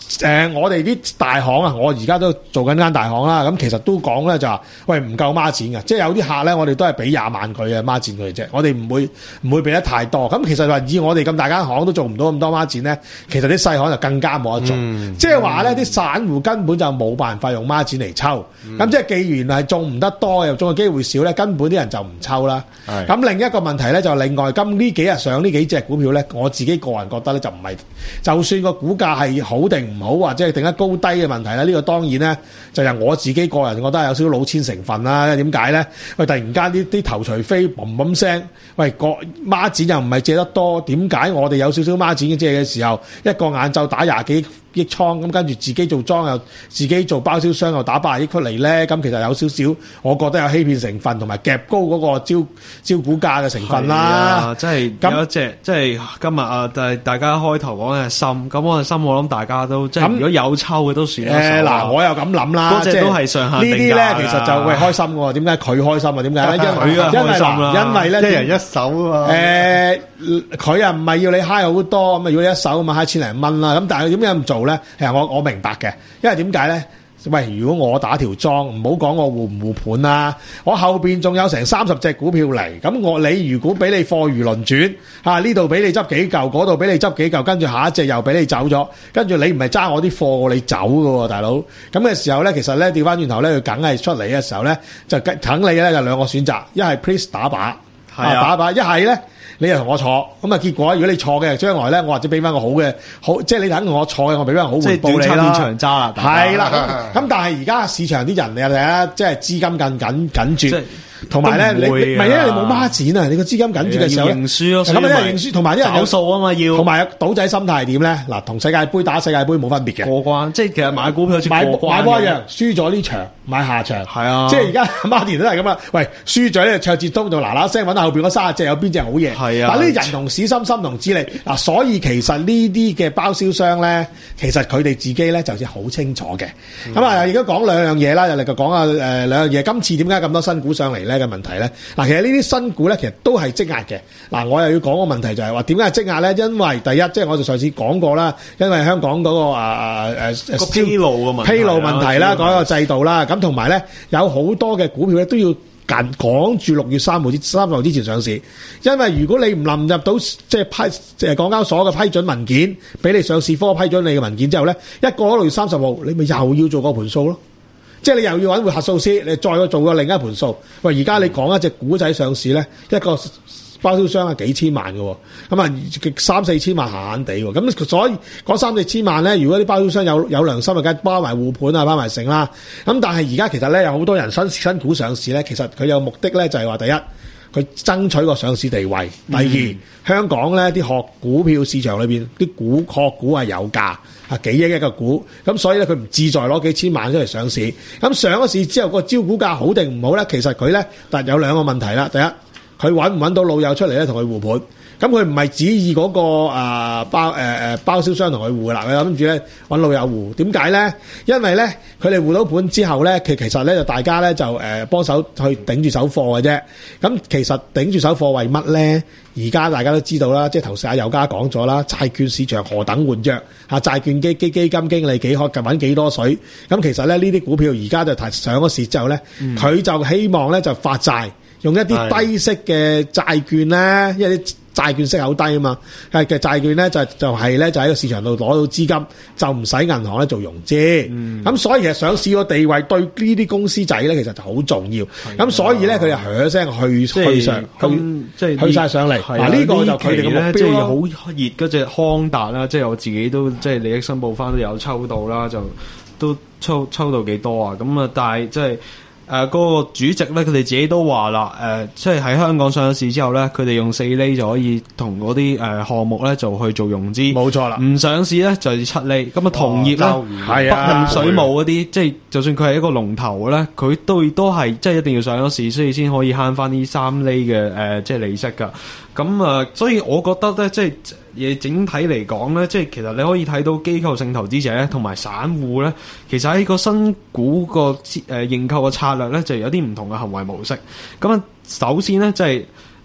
誒、呃，我哋啲大行啊，我而家都做緊間大行啦，咁其實都講咧就話，喂唔夠孖展嘅，即係有啲客咧，我哋都係俾廿萬佢嘅孖展佢嘅啫，我哋唔會唔會俾得太多。咁其實話以我哋咁大間行都做唔到咁多孖展咧，其實啲細行就更加冇得做。嗯、即係話咧，啲散戶根本就冇辦法用孖展嚟抽。咁、嗯、即係既然係中唔得多，又中嘅機會少咧，根本啲人就唔抽啦。咁另一個問題咧就另外，今呢幾日上呢幾隻股票咧，我自己個人覺得咧就唔係，就算個股價係好定唔好，或者係定得高低嘅問題咧，呢、呢個當然咧就係我自己個人覺得有少少老千成分啦。點解咧？喂，突然間啲啲頭除飛嘣嘣聲，喂個孖展又唔係借得多，點解我哋有少少孖展嘅借嘅時候，一個晏晝打廿幾億倉，咁跟住自己做莊又自己做包銷商又打八十億出嚟咧？咁其實有少少，我覺得有欺騙成分同埋夾高嗰個招招股價嘅成分啦。 啊，即係有一隻，即係今日啊，就係大家開頭講嘅心，咁我嘅心我諗大家都即係如果有抽嘅都算啦。誒嗱， 我又咁諗啦， 嗰隻都係上限定價。呢啲咧其實就會開心喎。點解佢開心啊？點解咧？ 佢啊開心啦， 因為咧一人一手啊嘛。 誒，佢又唔係要你嗨好多，咁啊要你一手啊嘛，嗨千零蚊啦。咁但係點解咁做咧？其實我我明白嘅，因為點解咧？喂，如果我打條莊，唔好講我護唔護盤啦，我後邊仲有成三十隻股票嚟，咁我你如果俾你貨如輪轉，啊呢度俾你執幾嚿，嗰度俾你執幾嚿，跟住下一隻又俾你走咗，跟住你唔係揸我啲貨，你走㗎喎，大佬。咁嘅時候咧，其實咧調翻轉頭咧，佢梗係出嚟嘅時候咧，就等你咧就兩個選擇，一係 please 打靶，係啊打靶，一係咧。你又同我坐，咁啊結果如果你錯嘅，將來咧我或者俾翻個好嘅，好即係你等我錯嘅，我俾翻個好回報你啦。即係短長揸啦，係啦。咁但係而家市場啲人你睇下，即係資金更緊緊絕。同埋咧，你唔係因為你冇孖展啊，你個資金緊住嘅時候，認輸咯，咁啊認輸，同埋啲人有數啊嘛，要同埋賭仔心態係點咧？嗱，同世界盃打世界盃冇分別嘅，過關，即係其實買股票好似買買波一樣，輸咗呢場買下場，係啊，即係而家馬田都係咁啊！喂，輸咗咧，卓志通就嗱嗱聲揾後邊嗰三十隻有邊隻好嘢？係啊，嗱呢啲人同市心心同智利嗱，所以其實呢啲嘅包銷商咧，其實佢哋自己咧就係好清楚嘅。咁啊，而家講兩樣嘢啦，又嚟個講下誒兩樣嘢。今次點解咁多新股上嚟咧嘅問題咧？嗱，其實呢啲新股咧，其實都係積壓嘅。嗱，我又要講個問題就係話點解係積壓咧？因為第一，即係我哋上次講過啦，因為香港嗰個啊誒誒披露嘅問題，披露問題啦，嗰個制度啦，咁同埋咧有好多嘅股票咧都要緊趕住六月三號之三號之前上市，因為如果你唔臨入到即係批即係港交所嘅批准文件，俾你上市科批准你嘅文件之後咧，一過咗六月三十號，你咪又要做個盤數咯。即係你又要揾回核數師，你再做個另一盤數。喂，而家你講一隻股仔上市咧，一個包銷商係幾千萬嘅，咁啊三四千萬閒閒地喎。咁所以嗰三四千萬咧，如果啲包銷商有有良心，咪梗係包埋護盤啊，包埋成啦。咁但係而家其實咧有好多人新新股上市咧，其實佢有目的咧就係話第一，佢爭取個上市地位；第二，嗯、香港咧啲學股票市場裏邊啲股學股係有價。啊幾億一個股，咁所以咧佢唔自在攞幾千萬出嚟上市。咁上咗市之後個招股價好定唔好咧？其實佢咧但有兩個問題啦。第一，佢揾唔揾到老友出嚟咧同佢護盤。咁佢唔係指意嗰、那個啊、呃、包誒誒、呃、包銷商同佢護啦，佢諗住咧揾老友護。點解咧？因為咧佢哋護到盤之後咧，其其實咧就大家咧就誒、呃、幫手去頂住手貨嘅啫。咁其實頂住手貨為乜咧？而家大家都知道啦，即係頭先阿友嘉講咗啦，債券市場何等活躍嚇，債券基基基金經理幾可揾幾多水。咁其實咧呢啲股票而家就提上咗市之後咧，佢、嗯、就希望咧就發債，用一啲低息嘅債券咧，一啲債券息口低啊嘛，係嘅債券咧就就係咧就喺個市場度攞到資金，就唔使銀行咧做融資。咁、嗯、所以其實上市個地位對呢啲公司仔咧其實就好重要。咁所以咧佢就響聲去去上，咁即係去晒上嚟。嗱呢個就佢哋嘅目標咯。即係好熱嗰隻康達啦，即係我自己都即係利益申報翻都有抽到啦，就都抽抽到幾多啊？咁啊，但係即係。誒、呃，嗰、那個主席咧，佢哋自己都話啦，誒、呃，即係喺香港上市之後咧，佢哋用四厘就可以同嗰啲誒項目咧就去做融資，冇錯啦。唔上市咧就係七厘，咁啊同業咧，係啊，水務嗰啲，即係就算佢係一個龍頭咧，佢都都係即係一定要上咗市，所以先可以慳翻呢三厘嘅誒、呃，即係利息噶。咁啊、呃，所以我覺得咧，即係嘢整體嚟講咧，即係其實你可以睇到機構性投資者咧，同埋散戶咧，其實喺個新股個誒認購嘅策略咧，就有啲唔同嘅行為模式。咁啊，首先咧，即係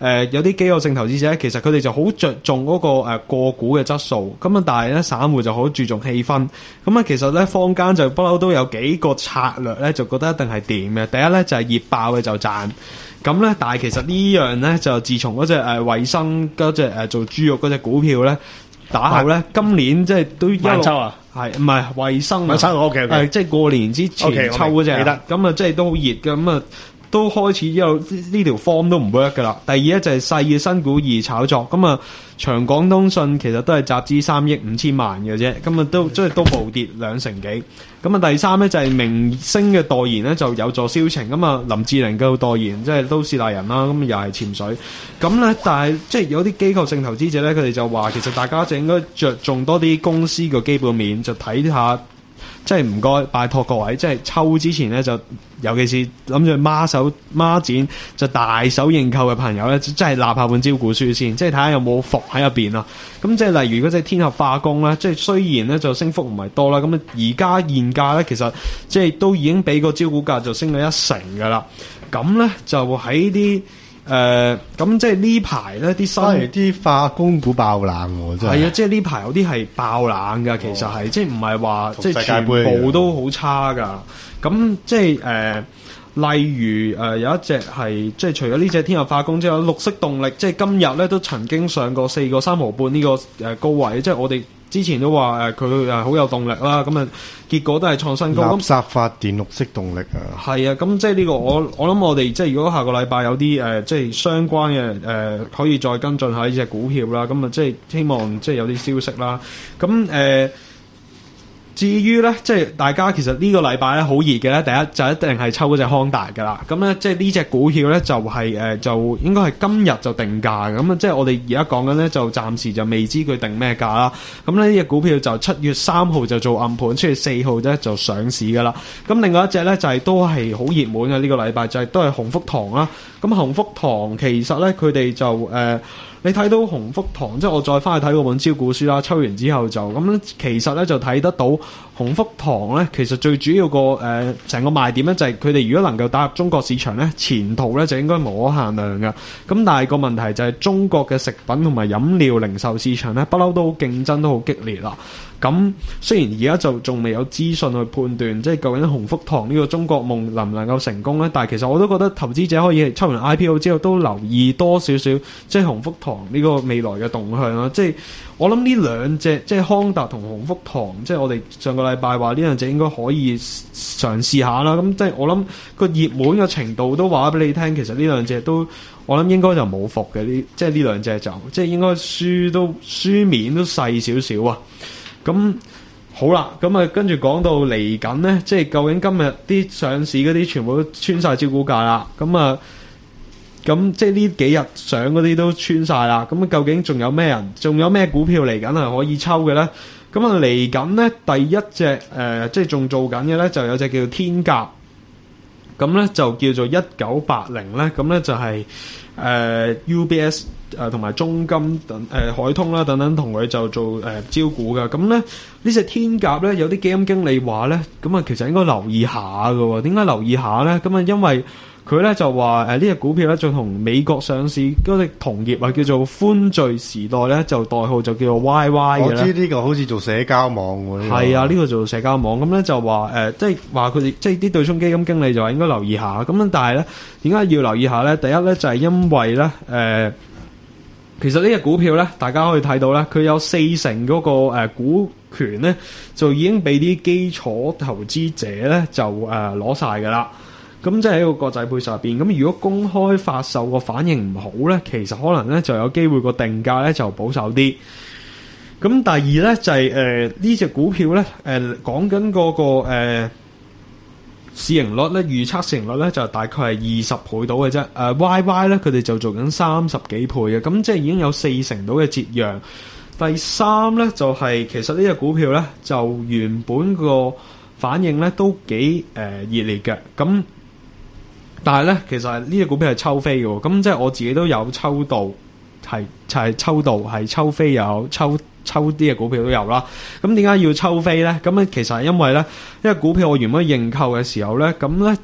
呃、有啲機構性投資者，其實佢哋就好着重嗰、那個誒、呃、個股嘅質素，咁啊，但係咧散戶就好注重氣氛。咁啊，其實咧坊間就不嬲都有幾個策略咧，就覺得一定係掂嘅。第一咧就係、是、熱爆嘅就賺。咁咧，但係其實呢樣咧就自從嗰隻誒衛生嗰隻誒做豬肉嗰隻股票咧打後咧，今年即係都一路抽啊， 係唔係衛生啊？ 衛生 OK OK， 係即係過年之前 okay, 抽嗰隻， 記得咁啊，即係都好熱嘅，咁啊都開始一路呢條 form 都唔 work 噶啦。第二咧就係細嘅新股易炒作，咁啊長港通訊其實都係集資三億五千萬嘅啫，咁啊都即係都暴跌兩成幾。咁啊，第三咧就係明星嘅代言咧就有助銷情，咁啊林志玲嘅代言即係都市麗人啦，咁又係潛水。咁咧，但係即係有啲機構性投資者咧，佢哋就話其實大家就應該着重多啲公司嘅基本面，就睇下。即係唔該，拜託各位，即係抽之前咧，就尤其是諗住孖手孖展就大手認購嘅朋友咧，真係立下本招股書先，即係睇下有冇伏喺入邊啊。咁即係例如嗰隻天合化工咧，即係雖然咧就升幅唔係多啦，咁啊而家現價咧其實即係都已經比個招股價就升咗一成噶啦。咁咧就喺啲。誒，咁、呃、即係呢排咧啲新啲化工股爆冷喎，真係。係啊，即係呢排有啲係爆冷噶，其實係、哦、即係唔係話即係全部都好差噶。咁即係誒、呃，例如誒、呃、有一隻係即係除咗呢隻天合化工之外，綠色動力即係今日咧都曾經上過四個三毫半呢個誒高位，即係我哋。之前都話誒佢誒好有動力啦，咁啊結果都係創新高。 垃圾發電綠色動力啊， 係啊，咁即係呢個我我諗我哋即係如果下個禮拜有啲誒、呃、即係相關嘅誒、呃、可以再跟進下呢隻股票啦，咁啊即係希望即係有啲消息啦，咁誒。呃至於咧，即係大家其實呢個禮拜咧好熱嘅咧，第一就一定係抽嗰隻康達噶啦。咁咧，即係呢隻股票咧就係、是、誒、呃，就應該係今日就定價嘅。咁啊，即係我哋而家講緊咧，就暫時就未知佢定咩價啦。咁咧呢隻股票就七月三號就做暗盤，七月四號咧就上市噶啦。咁另外一隻咧就係、是、都係好熱門嘅呢個禮拜，就係、是、都係鴻福堂啦。咁鴻福堂其實咧佢哋就誒。呃你睇到鴻福堂，即係我再翻去睇嗰本招股書啦，抽完之後就咁咧，其實咧就睇得到鴻福堂咧，其實最主要個誒成個賣點咧就係佢哋如果能夠打入中國市場咧，前途咧就應該無可限量嘅。咁但係個問題就係中國嘅食品同埋飲料零售市場咧，不嬲都競爭都好激烈啦。咁雖然而家就仲未有資訊去判斷，即係究竟鴻福堂呢個中國夢能唔能夠成功咧？但係其實我都覺得投資者可以抽完 I P O 之後都留意多少少，即係鴻福堂呢個未來嘅動向啦。即係我諗呢兩隻，即係康達同鴻福堂，即係我哋上個禮拜話呢兩隻應該可以嘗試下啦。咁即係我諗個熱門嘅程度都話俾你聽，其實呢兩隻都我諗應該就冇伏嘅，呢即係呢兩隻就即係應該輸都輸面都細少少啊。咁好啦，咁啊跟住講到嚟緊呢，即係究竟今日啲上市嗰啲全部都穿晒招股價啦，咁啊，咁即係呢幾日上嗰啲都穿晒啦，咁啊究竟仲有咩人，仲有咩股票嚟緊係可以抽嘅呢？咁啊嚟緊呢，第一隻誒、呃，即係仲做緊嘅呢，就有隻叫做天鴿，咁呢就叫做一九八零呢，咁呢就係、是、誒、呃、U B S。誒同埋中金等誒、呃、海通啦等等同佢就做誒、呃、招股嘅。咁咧呢隻天鴿咧有啲基金經理話咧，咁啊其實應該留意下㗎喎。點解留意下咧？咁啊因為佢咧就話誒呢隻股票咧就同美國上市嗰隻同業啊叫做歡聚時代咧，就代號就叫做 Y Y 嘅。 我知呢個好似做社交網喎。 係啊，呢、呢個做社交網。咁咧就話誒、呃，即係話佢哋即係啲對沖基金經理就話應該留意下。咁樣但係咧點解要留意下咧？第一咧就係、是、因為咧誒。呃其實呢隻股票咧，大家可以睇到咧，佢有四成嗰、那個誒、呃、股權咧，就已經俾啲基礎投資者咧就誒攞晒㗎啦。咁、呃、即係喺個國際配售入邊，咁如果公開發售個反應唔好咧，其實可能咧就有機會個定價咧就保守啲。咁第二咧就係誒呢隻股票咧誒講緊嗰個誒。呃市盈率咧，預測市盈率咧就大概係二十倍到嘅啫。誒、呃、Y Y 咧，佢哋就做緊三十幾倍嘅，咁即係已經有四成到嘅折讓。第三咧就係、是、其實呢隻股票咧就原本個反應咧都幾誒、呃、熱烈嘅，咁但係咧其實呢隻股票係抽飛嘅，咁即係我自己都有抽到，係就係、是、抽到係抽飛有抽。抽啲嘅股票都有啦，咁點解要抽飛咧？咁咧其實係因為咧，因為股票我原本認購嘅時候咧，咁咧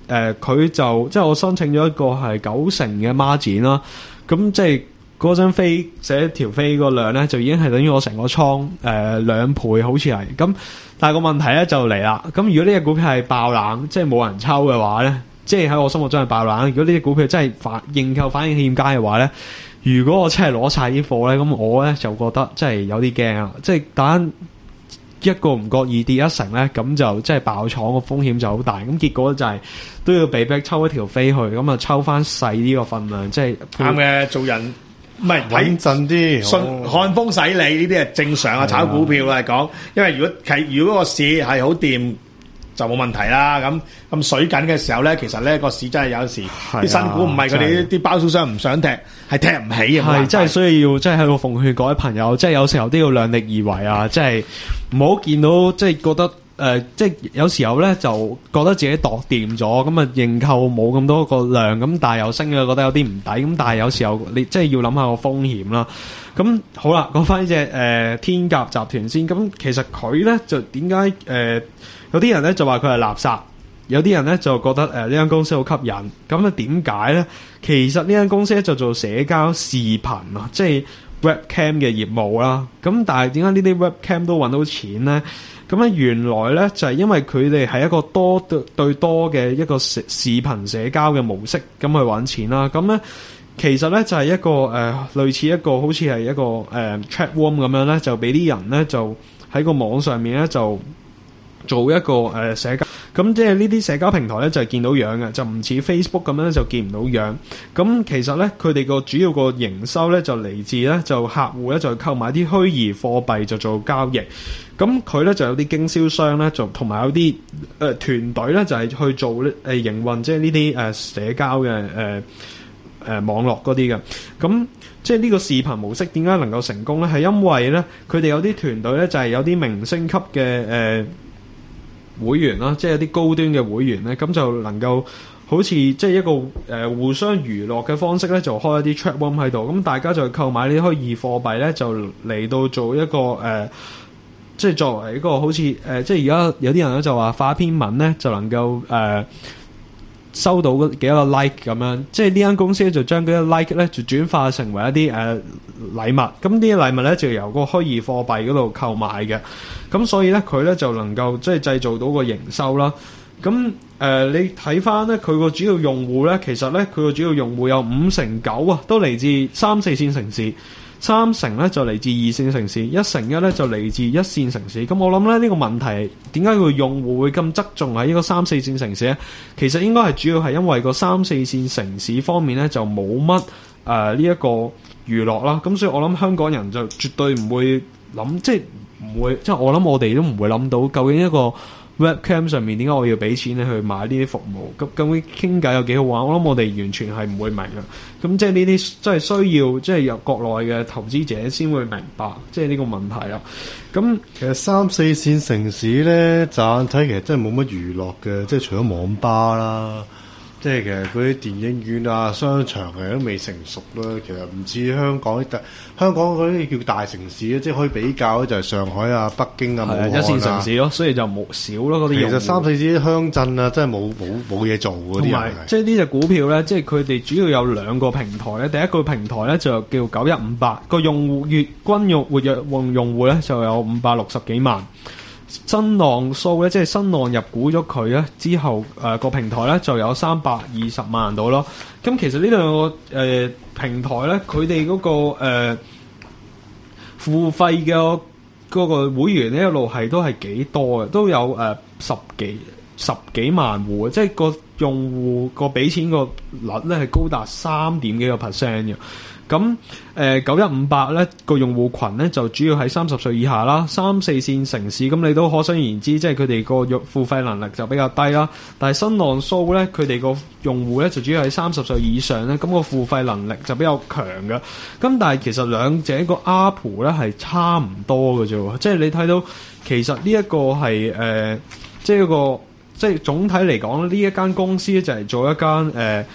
誒佢就即係我申請咗一個係九成嘅孖展啦，咁即係嗰張飛寫條飛個量咧就已經係等於我成個倉誒兩倍好似係，咁但係個問題咧就嚟啦，咁如果呢隻股票係爆冷，即係冇人抽嘅話咧，即係喺我心目中係爆冷。如果呢隻股票真係反認購反應欠佳嘅話咧，如果我真係攞晒啲貨咧，咁我咧就覺得真係有啲驚啊！即係單一個唔覺意跌一成咧，咁就即係爆廠個風險就好大。咁結果就係、是、都要被逼抽一條飛去，咁啊抽翻細呢個份量，即係啱嘅。做人唔係穩陣啲， 順看風使利呢啲係正常啊！炒股票嚟講，因為如果係如果個市係好掂，就冇問題啦。咁咁水緊嘅時候咧，其實咧個市真係有時啲新股唔係佢哋啲包銷商唔想踢，係踢唔起啊！ 係真係需要，即係喺度奉勸各位朋友，即係有時候都要量力而為啊！即係唔好見到即係覺得誒、呃，即係有時候咧就覺得自己度掂咗，咁啊認購冇咁多個量，咁但係又升嘅，覺得有啲唔抵。咁但係有時候你即係要諗下個風險啦。咁好啦，講翻呢隻誒天鴿集團先。咁其實佢咧就點解誒有啲人咧就話佢係垃圾，有啲人咧就覺得誒呢間公司好吸引。咁啊點解咧？其實呢間公司咧就做社交視頻啊，即係 webcam 嘅業務啦。咁但係點解呢啲 webcam 都揾到錢咧？咁咧原來咧就係、是、因為佢哋係一個多對對多嘅一個視視頻社交嘅模式咁去揾錢啦。咁咧其實咧就係、是、一個誒、呃、類似一個好似係一個誒、呃、chat room 咁樣咧，就俾啲人咧就喺個網上面咧就做一個誒、呃、社交。咁即係呢啲社交平台咧就係、是、見到樣嘅，就唔似 Facebook 咁樣就見唔到樣。咁其實咧佢哋個主要個營收咧就嚟自咧就客戶咧就購買啲虛擬貨幣就做交易。咁佢咧就有啲經銷商咧，就同埋有啲誒、呃、團隊咧，就係、是、去做咧誒營運，即係呢啲誒社交嘅誒誒網絡嗰啲嘅。咁即係呢個視頻模式點解能夠成功咧？係因為咧佢哋有啲團隊咧就係、是、有啲明星級嘅誒、呃、會員啦，即係有啲高端嘅會員咧，咁就能夠好似即係一個誒、呃、互相娛樂嘅方式咧，就開一啲 chat room 喺度，咁大家就購買呢啲虛擬貨幣咧，就嚟到做一個誒。呃即係作為一個好似誒、呃，即係而家有啲人咧就話發一篇文咧就能夠誒、呃、收到幾多個 like 咁樣，即係呢間公司咧就將嗰啲 like 咧就轉化成為一啲誒、呃、禮物，咁呢啲禮物咧就由個虛擬貨幣嗰度購買嘅，咁所以咧佢咧就能夠即係製造到個營收啦。咁誒、呃、你睇翻咧佢個主要用戶咧，其實咧佢個主要用戶有五成九啊，都嚟自三四線城市。三成咧就嚟自二線城市，一成一咧就嚟自一線城市。咁我諗咧呢、這個問題點解佢用戶會咁側重喺呢個三四線城市咧？其實應該係主要係因為個三四線城市方面咧就冇乜誒呢一個娛樂啦。咁所以我諗香港人就絕對唔會諗，即係唔會，即係我諗我哋都唔會諗到究竟一個 webcam 上面點解我要俾錢你去買呢啲服務？咁究竟傾偈有幾好玩？我諗我哋完全係唔會明嘅。咁即係呢啲真係需要，即係由國內嘅投資者先會明白，即係呢個問題啦。咁其實三四線城市咧，乍眼睇其實真係冇乜娛樂嘅，即係除咗網吧啦。即係其實嗰啲電影院啊、商場其實都未成熟啦。其實唔似香港啲，香港嗰啲叫大城市咧，即係可以比較就係上海啊、北京啊、武漢啊一線城市咯，所以就冇少咯嗰啲。 其實三四線啲鄉鎮啊，真係冇冇冇嘢做嗰啲人。 即係呢隻股票咧，即係佢哋主要有兩個平台咧。第一個平台咧就叫九一五八，個用戶月均用活躍用用戶咧就有五百六十幾萬。新浪數咧，即係新浪入股咗佢咧之後，誒、呃、個平台咧就有三百二十萬到咯。咁其實呢兩個誒、呃、平台咧，佢哋嗰個誒、呃、付費嘅嗰個會員呢一路係都係幾多嘅，都有誒、呃、十幾十幾萬戶，即係個用戶個俾錢個率咧係高達三點幾個 percent 嘅。咁誒九一五八咧個用戶群咧就主要喺三十歲以下啦，三四線城市，咁你都可想而知，即係佢哋個付費能力就比較低啦。但係新浪蘇咧，佢哋個用戶咧就主要喺三十歲以上咧，咁個付費能力就比較強嘅。咁但係其實兩者個 A P U 咧係差唔多嘅啫，即係你睇到其實呢一個係誒、呃，即係一個即係總體嚟講呢一間公司就係做一間誒。呃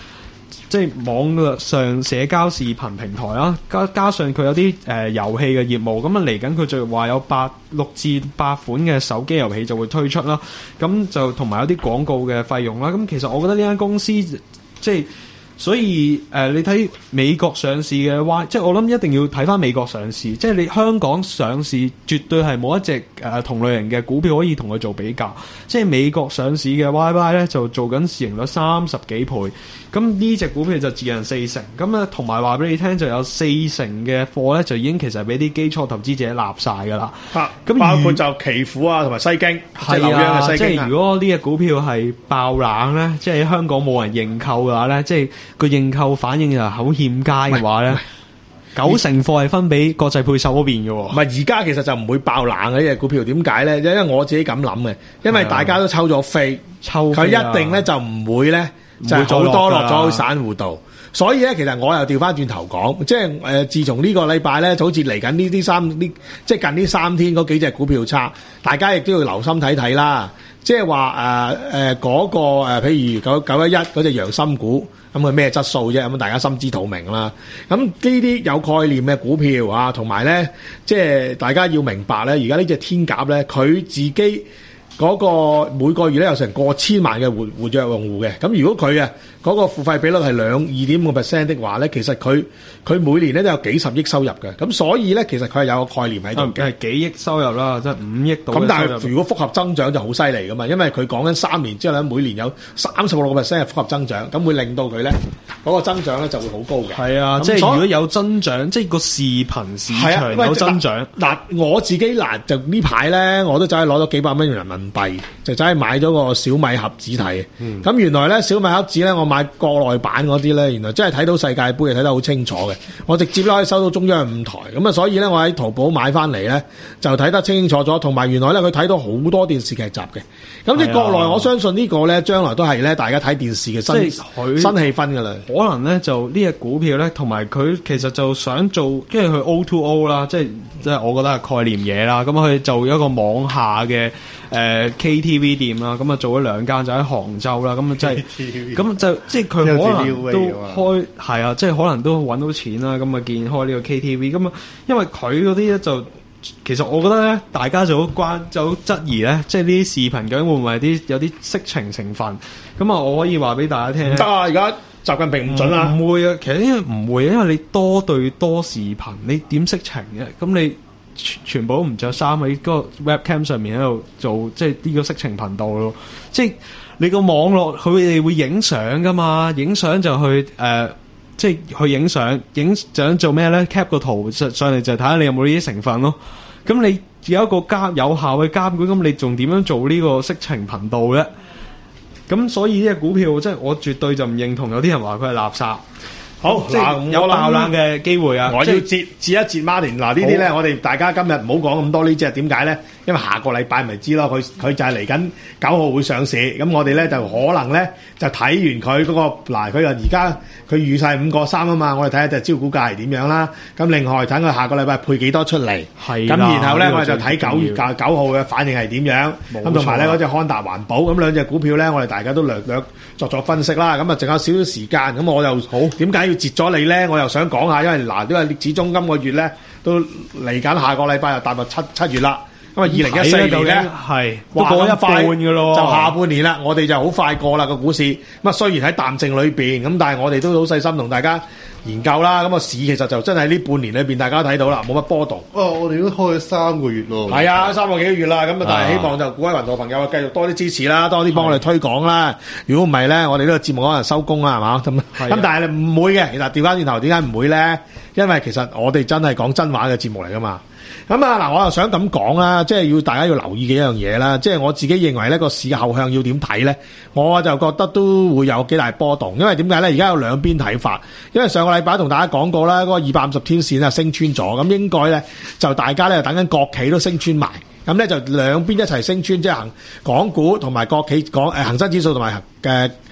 即係網絡上社交視頻平台啦，加加上佢有啲誒遊戲嘅業務，咁啊嚟緊佢就話有八六至八款嘅手機遊戲就會推出啦，咁就同埋有啲廣告嘅費用啦。咁其實我覺得呢間公司即係。所以誒、呃，你睇美國上市嘅 Y， 即係我諗一定要睇翻美國上市，即係你香港上市絕對係冇一隻誒、呃、同類型嘅股票可以同佢做比較。即係美國上市嘅 Y Y 咧就做緊市盈率三十幾倍，咁呢隻股票就自然四成，咁咧同埋話俾你聽就有四成嘅貨咧就已經其實俾啲基礎投資者納晒㗎啦。 啊， 咁包括就奇虎啊同埋西京，即係紐約嘅西京啊。 即係如果呢隻股票係爆冷咧，即係香港冇人認購嘅話咧，即係個認購反應又好欠佳嘅話咧，九成貨係分俾國際配售嗰邊嘅喎。 唔係而家其實就唔會爆冷嘅呢隻股票，點解咧？因為我自己咁諗嘅，因為大家都抽咗飛， 抽佢一定咧就唔會咧就係好多落咗去散戶度。所以咧，其實我又調翻轉頭講，即係誒、呃，自從呢個禮拜咧，就好似嚟緊呢啲三呢，即係近呢三天嗰幾隻股票差，大家亦都要留心睇睇啦。即係話誒誒嗰個誒、呃，譬如九九一一嗰隻陽芯股，咁佢咩質素啫？咁大家心知肚明啦。咁呢啲有概念嘅股票啊，同埋咧，即係大家要明白咧，而家呢隻天鴿咧，佢自己嗰個每個月咧有成過千萬嘅活活躍用戶嘅。咁如果佢啊嗰個付費比率係兩二點五個 percent 的話咧，其實佢佢每年咧都有幾十億收入嘅。咁所以咧，其實佢係有個概念喺度嘅， 係幾億收入啦，即係五億到。 咁但係如果複合增長就好犀利噶嘛，因為佢講緊三年之後咧，每年有三十六個 percent 嘅複合增長，咁會令到佢咧嗰個增長咧就會好高嘅。 係啊，即係如果有增長，即係個視頻市場有增長。 嗱，我自己嗱就呢排咧，我都走去攞咗幾百蚊人民幣，就走去買咗個小米盒子睇。咁、嗯、原來咧小米盒子咧，我買國內版嗰啲咧，原來真係睇到世界盃，睇得好清楚嘅。我直接咧可以收到中央五台，咁啊，所以咧我喺淘寶買翻嚟咧，就睇得清清楚楚。同埋原來咧佢睇到好多電視劇集嘅。咁即係國內，我相信呢個咧將來都係咧大家睇電視嘅新新氣氛㗎啦。 可能咧就呢隻股票咧，同埋佢其實就想做，因為佢 O to O 啦，即係即係我覺得係概念嘢啦。咁佢做一個網下嘅。誒、呃、K T V 店啦，咁啊做咗兩間就喺杭州啦，咁啊即係咁就即係佢可能都開係啊，即係可能都揾到錢啦，咁啊見開呢個 K T V， 咁啊因為佢嗰啲咧就其實我覺得咧，大家就好關就好質疑咧，即係呢啲視頻究竟會唔會係啲有啲色情成分？咁啊，我可以話俾大家聽咧， 得啊！而家習近平唔準啊， 唔會啊，其實因為唔會，因為你多對多視頻，你點色情嘅？咁你。全部都唔着衫喺嗰個 webcam 上面喺度做，即係呢個色情頻道咯。即係你個網絡佢哋會影相噶嘛，影相就去誒、呃，即係去影相，影相做咩咧 ？cap 個圖上上嚟就睇下你有冇呢啲成分咯。咁你有一個監有效嘅監管，咁你仲點樣做呢個色情頻道咧？咁所以呢隻股票即係我絕對就唔認同有啲人話佢係垃圾。 好嗱， 有爆冷嘅機會啊！ 我要截截一截 Martin 嗱，呢啲咧，我哋大家今日唔好講咁多呢隻，點解咧？因為下個禮拜咪知咯，佢佢就係嚟緊九號會上市，咁我哋咧就可能咧就睇完佢嗰、那個嗱，佢又而家佢預晒五個三啊嘛，我哋睇下隻招股價係點樣啦。咁另外睇佢下個禮拜配幾多出嚟，咁然後咧我哋就睇九月九九號嘅反應係點樣。咁同埋咧嗰隻康達環保，咁兩隻股票咧，我哋大家都略略作作分析啦。咁啊，剩有少少時間，咁我又好點解要截咗你咧？我又想講下，因為嗱，因為始終今個月咧都嚟緊，下個禮拜又踏入七七月啦。咁啊，二零一四年咧係都過一半嘅咯，就下半年啦。我哋就好快過啦個股市。咁啊，雖然喺淡靜裏邊，咁但係我哋都好細心同大家研究啦。咁啊，市其實就真係呢半年裏邊，大家睇到啦，冇乜波動。 哦，我哋都開咗三個月咯。係啊，三個幾個月啦。咁啊，但係希望就各位雲道朋友繼續多啲支持啦，多啲幫我哋推廣啦。如果唔係咧，我哋呢個節目可能收工啦，係嘛？咁咁，但係唔會嘅。其實調翻轉頭，點解唔會咧？因為其實我哋真係講真話嘅節目嚟噶嘛。咁啊嗱，我又想咁講啦，即係要大家要留意嘅一樣嘢啦。即係我自己認為呢個市後向要點睇咧，我就覺得都會有幾大波動。因為點解咧？而家有兩邊睇法。因為上個禮拜同大家講過啦，嗰個二百五十天線啊升穿咗，咁應該咧就大家咧等緊國企都升穿埋，咁咧就兩邊一齊升穿，即係行港股同埋國企講誒恆生指數同埋嘅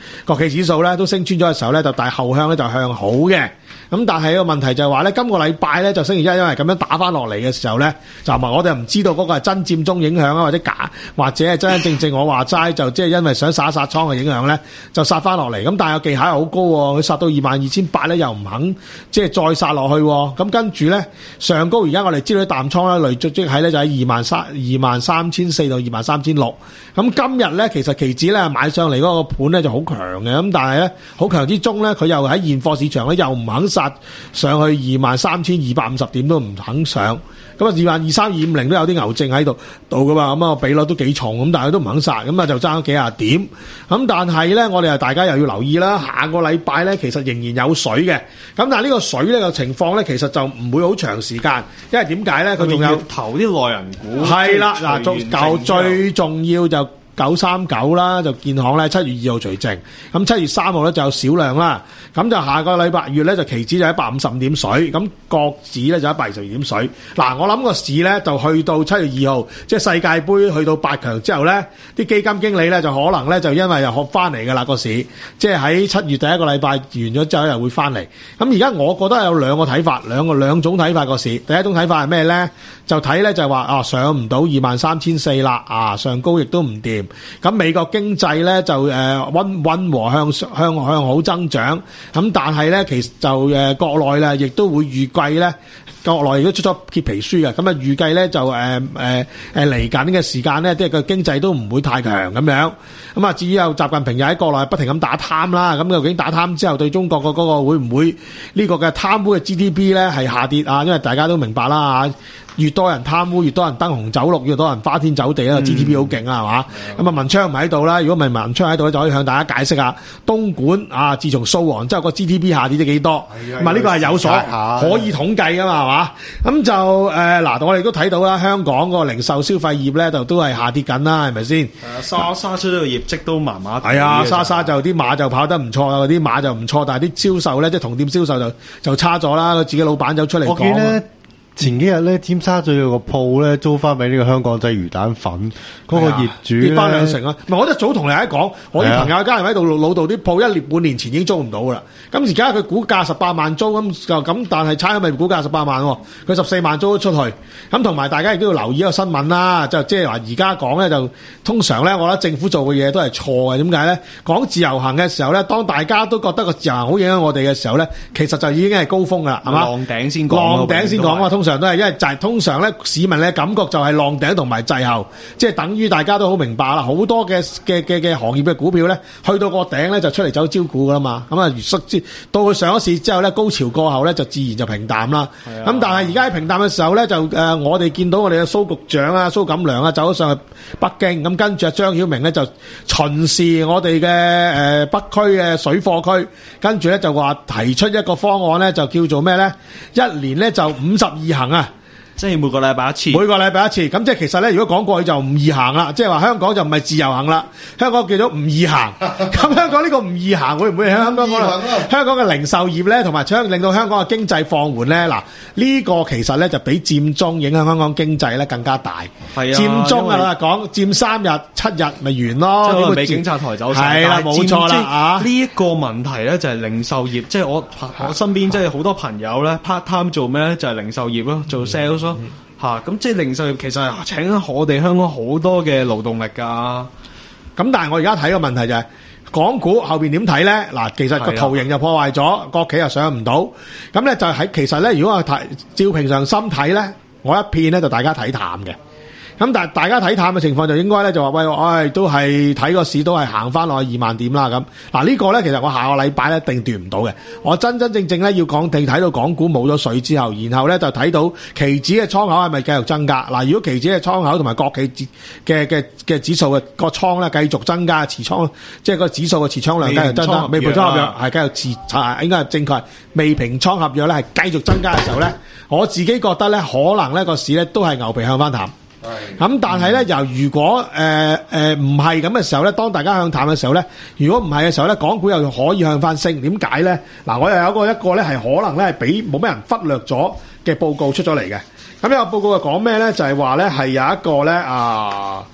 國企指數咧都升穿咗嘅時候咧，就大後向咧就向好嘅。咁但係個問題就係話咧，今個禮拜咧就星期一因為咁樣打翻落嚟嘅時候咧，就唔係我哋唔知道嗰個係真佔中影響啊，或者假，或者係真真正正我話齋就即係因為想殺一殺倉嘅影響咧，就殺翻落嚟。咁但係個技巧係好高喎，佢殺到二萬二千八咧又唔肯即係再殺落去。咁跟住咧上高而家我哋知道啲淡倉咧累積積喺咧就喺二萬三二萬三千四到二萬三千六。咁今日咧其實期指咧買上嚟嗰個盤咧就好強嘅，咁但係咧好強之中咧佢又喺現貨市場咧又唔肯殺上去二萬三千二百五十點都唔肯上，咁啊二萬二三二五零都有啲牛證喺度度噶嘛，咁啊比率都幾重，咁但係都唔肯殺，咁啊就爭咗幾廿點，咁但係咧我哋啊大家又要留意啦，下個禮拜咧其實仍然有水嘅，咁但係呢個水呢個情況咧其實就唔會好長時間，因為點解咧佢仲有投啲內人股， 係啦嗱，仲舊最重要就九三九啦，就建行咧七月二號除淨，咁七月三號咧就有少量啦，咁就下個禮拜月咧就期指就一百五十五點水，咁國指咧就一百二十二點水。嗱，我諗個市咧就去到七月二號，即係世界盃去到八強之後咧，啲基金經理咧就可能咧就因為又學翻嚟㗎啦個市，即係喺七月第一個禮拜完咗之後又會翻嚟。咁而家我覺得有兩個睇法，兩個兩種睇法個市。第一種睇法係咩咧？就睇咧就係話啊上唔到二萬三千四啦，啊上高亦都唔掂。咁美國經濟咧就誒溫溫和向向向好增長，咁但係咧其實就誒國內咧亦都會預計咧，國內亦都出咗揭皮書嘅，咁啊預計咧就誒誒誒嚟緊嘅時間咧，即係個經濟都唔會太強咁樣。咁啊至於有習近平又喺國內不停咁打貪啦，咁究竟打貪之後對中國個嗰個會唔會呢個嘅貪污嘅 G D P 咧係下跌啊？因為大家都明白啦嚇。越多人貪污，越多人燈紅酒綠，越多人花天酒地啦、嗯、G D P 好勁啊，係嘛？咁啊，文昌唔喺度啦。如果唔係文昌喺度咧，就可以向大家解釋下東莞啊，自從掃黃之後個 G D P 下跌咗幾多？咁啊，呢個係有所可以統計噶嘛，係嘛？咁就誒嗱，我哋都睇到啦，香港個零售消費業咧就都係下跌緊啦，係咪先？ 莎莎出咗個業績都麻麻地。 係啊，莎莎就啲馬就跑得唔錯啊，啲馬就唔錯，但係啲銷售咧，即係同店銷售就就差咗啦。佢自己老闆就出嚟講。 前幾日咧，尖沙咀有個鋪咧租翻俾呢個香港仔魚蛋粉，嗰、那個業主跌翻兩成啊！唔係，我就早同你喺講，我啲朋友家人喺度老道啲鋪一年半年前已經租唔到噶啦。咁而家佢估價十八萬租咁就咁，但係差餉咪估價十八萬喎，佢十四萬租咗出去。咁同埋大家亦都要留意一個新聞啦，就即係話而家講咧就通常咧，我覺得政府做嘅嘢都係錯嘅。點解咧？講自由行嘅時候咧，當大家都覺得個自由行好影響我哋嘅時候咧，其實就已經係高峰噶啦，係嘛？ 浪頂先講， 浪頂先講啊！通常都係因為就係通常咧，市民嘅感覺就係浪頂同埋滯後，即係等於大家都好明白啦。好多嘅嘅嘅嘅行業嘅股票咧，去到個頂咧就出嚟走招股噶啦嘛。咁啊，到佢上咗市之後咧，高潮過後咧就自然就平淡啦。咁但係而家喺平淡嘅時候咧，就誒、呃、我哋見到我哋嘅蘇局長啊、蘇錦良啊走咗上去北京，咁跟住啊張曉明咧就巡視我哋嘅誒北區嘅水貨區，跟住咧就話提出一個方案咧，就叫做咩咧？一年咧就五十二行啊！ 即係每個禮拜一次， 每個禮拜一次，咁即係其實咧，如果講過去就唔易行啦，即係話香港就唔係自由行啦，香港叫做唔易行。咁香港呢個唔易行會唔會喺香港香港嘅零售業咧，同埋將令到香港嘅經濟放緩咧？嗱，呢個其實咧就比佔中影響香港經濟咧更加大。係啊，佔中啊，老實講，佔三日七日咪完咯。 即係俾警察抬走晒。係啦，冇錯啦啊！呢一個問題咧就係零售業，即係我我身邊即係好多朋友咧 part time 做咩咧？就係零售業咯，做 sales 咯。吓，咁即係零售業其實係請我哋香港好多嘅勞動力噶。 咁但係我而家睇個問題就係、是、港股後邊點睇咧？嗱，其實個圖形就破壞咗，國企又上唔到。咁咧就喺其實咧，如果我睇照平常心睇咧，我一片咧就大家睇淡嘅。咁但係大家睇淡嘅情況就應該咧就話喂，唉、哎、都係睇個市都係行翻落去二萬點啦咁。嗱呢個咧其實我下個禮拜咧定斷唔到嘅。我真真正正咧要講定睇到港股冇咗水之後，然後咧就睇到期指嘅倉口係咪繼續增加。嗱，如果期指嘅倉口同埋國企嘅嘅嘅指數嘅個倉咧繼續增加，持倉即係個指數嘅持倉量繼續增加，未平倉合約係繼續持啊，應該係正確，未平倉合約咧係繼續增加嘅時候咧，我自己覺得咧可能咧個市咧都係牛皮向翻淡。咁但係咧，由如果誒誒唔係咁嘅時候咧，當大家向淡嘅時候咧，如果唔係嘅時候咧，港股又可以向翻升。點解咧？嗱，我又有一個一個咧係可能咧係俾冇咩人忽略咗嘅報告出咗嚟嘅。咁呢個報告係講咩咧？就係話咧係有一個咧啊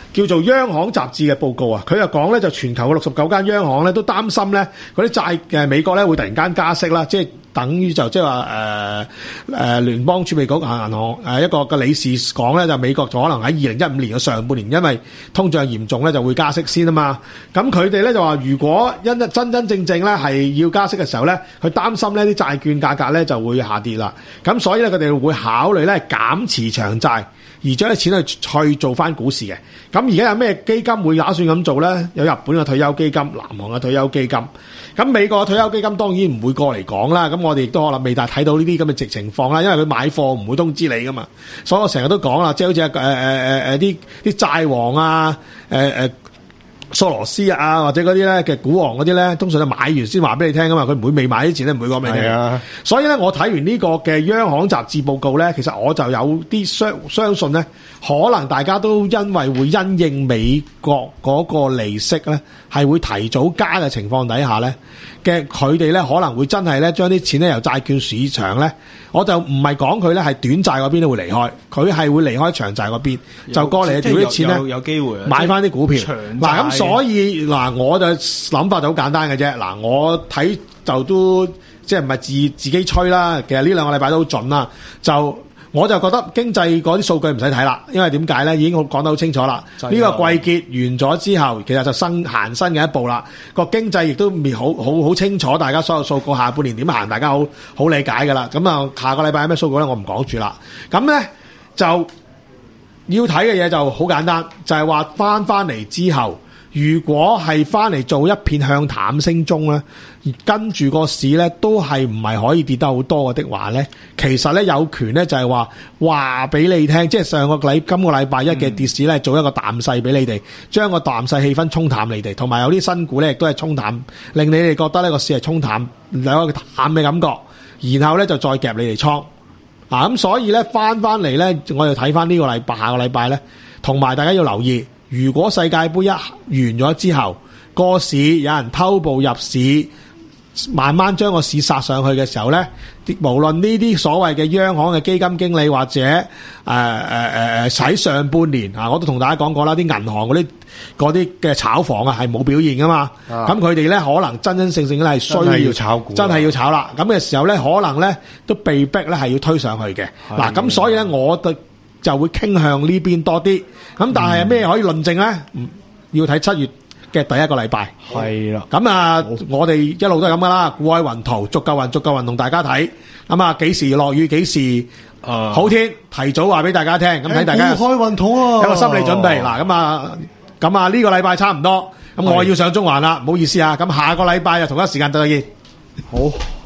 叫做央行雜誌嘅報告啊，佢就講咧就全球嘅六十九間央行咧都擔心咧嗰啲債誒美國咧會突然間加息啦，即係等於就即係話誒誒聯邦儲備局銀行誒一個嘅理事講咧，就美國就可能喺二零一五年嘅上半年因為通脹嚴重咧就會加息先啊嘛。咁佢哋咧就話如果因真真正正咧係要加息嘅時候咧，佢擔心呢啲債券價格咧就會下跌啦。咁所以咧佢哋會考慮咧減持長債，而將啲錢去去做翻股市嘅。咁而家有咩基金會打算咁做咧？有日本嘅退休基金、南韓嘅退休基金。咁美國嘅退休基金當然唔會過嚟講啦。咁我哋亦都可能未大睇到呢啲咁嘅直情況啦，因為佢買貨唔會通知你噶嘛。所以我成日都講啦，即係好似誒誒誒誒啲啲債王啊，誒、呃、誒。索羅斯啊，或者嗰啲咧嘅股王嗰啲咧，通常就買完先話俾你聽噶嘛，佢唔會未買之前咧唔會講俾你聽。係啊，所以咧我睇完呢個嘅央行雜誌報告咧，其實我就有啲相相信咧，可能大家都因為會因應美國嗰個利息咧係會提早加嘅情況底下咧嘅，佢哋咧可能會真係咧將啲錢咧由債券市場咧，我就唔係講佢咧係短債嗰邊都會離開，佢係會離開長債嗰邊，就過嚟調啲錢咧， 有有機會買翻啲股票。嗱咁。所以嗱，我就諗法就好簡單嘅啫。嗱，我睇就都即係唔係自自己吹啦。其實呢兩個禮拜都好準啦。就我就覺得經濟嗰啲數據唔使睇啦，因為點解咧？已經講得好清楚啦。呢、呢個季結完咗之後，其實就新行新嘅一步啦。個經濟亦都未好好好清楚，大家所有數據下半年點行，大家好好理解㗎啦。咁啊，下個禮拜有咩數據咧？我唔講住啦。咁咧就要睇嘅嘢就好簡單，就係話翻翻嚟之後。如果係翻嚟做一片向淡升中咧，跟住個市咧都係唔係可以跌得好多嘅的話咧，其實咧有權咧就係話話俾你聽，即係上個禮今個禮拜一嘅跌市咧，做一個淡勢俾你哋，將個淡勢氣氛沖淡你哋，同埋有啲新股咧亦都係沖淡，令你哋覺得呢個市係沖淡有一個淡嘅感覺，然後咧就再夾你哋倉啊。咁所以咧翻翻嚟咧，我就睇翻呢個禮拜下個禮拜咧，同埋大家要留意。如果世界盃一完咗之後，個市有人偷步入市，慢慢將個市殺上去嘅時候咧，無論呢啲所謂嘅央行嘅基金經理或者誒誒誒誒喺上半年啊，我都同大家講過啦，啲銀行嗰啲嗰啲嘅炒房啊係冇表現噶嘛，咁佢哋咧可能真真正正咧係需要， 真係要炒股， 真係要炒啦。咁嘅時候咧，可能咧都被逼咧係要推上去嘅。嗱，咁所以咧，我對就會傾向呢邊多啲，咁但係咩可以論證咧？嗯，要睇七月嘅第一個禮拜。 係啦， 咁啊，我哋一路都係咁噶啦，顧愛雲圖，逐嚿雲逐嚿雲同大家睇。咁啊，幾時落雨，幾時好天，提早話俾大家聽。咁睇大家顧愛雲圖啊， 有個心理準備。嗱，咁啊，咁啊呢個禮拜差唔多，咁我要上中環啦，唔好意思啊。咁下個禮拜就同一時間再見。 好。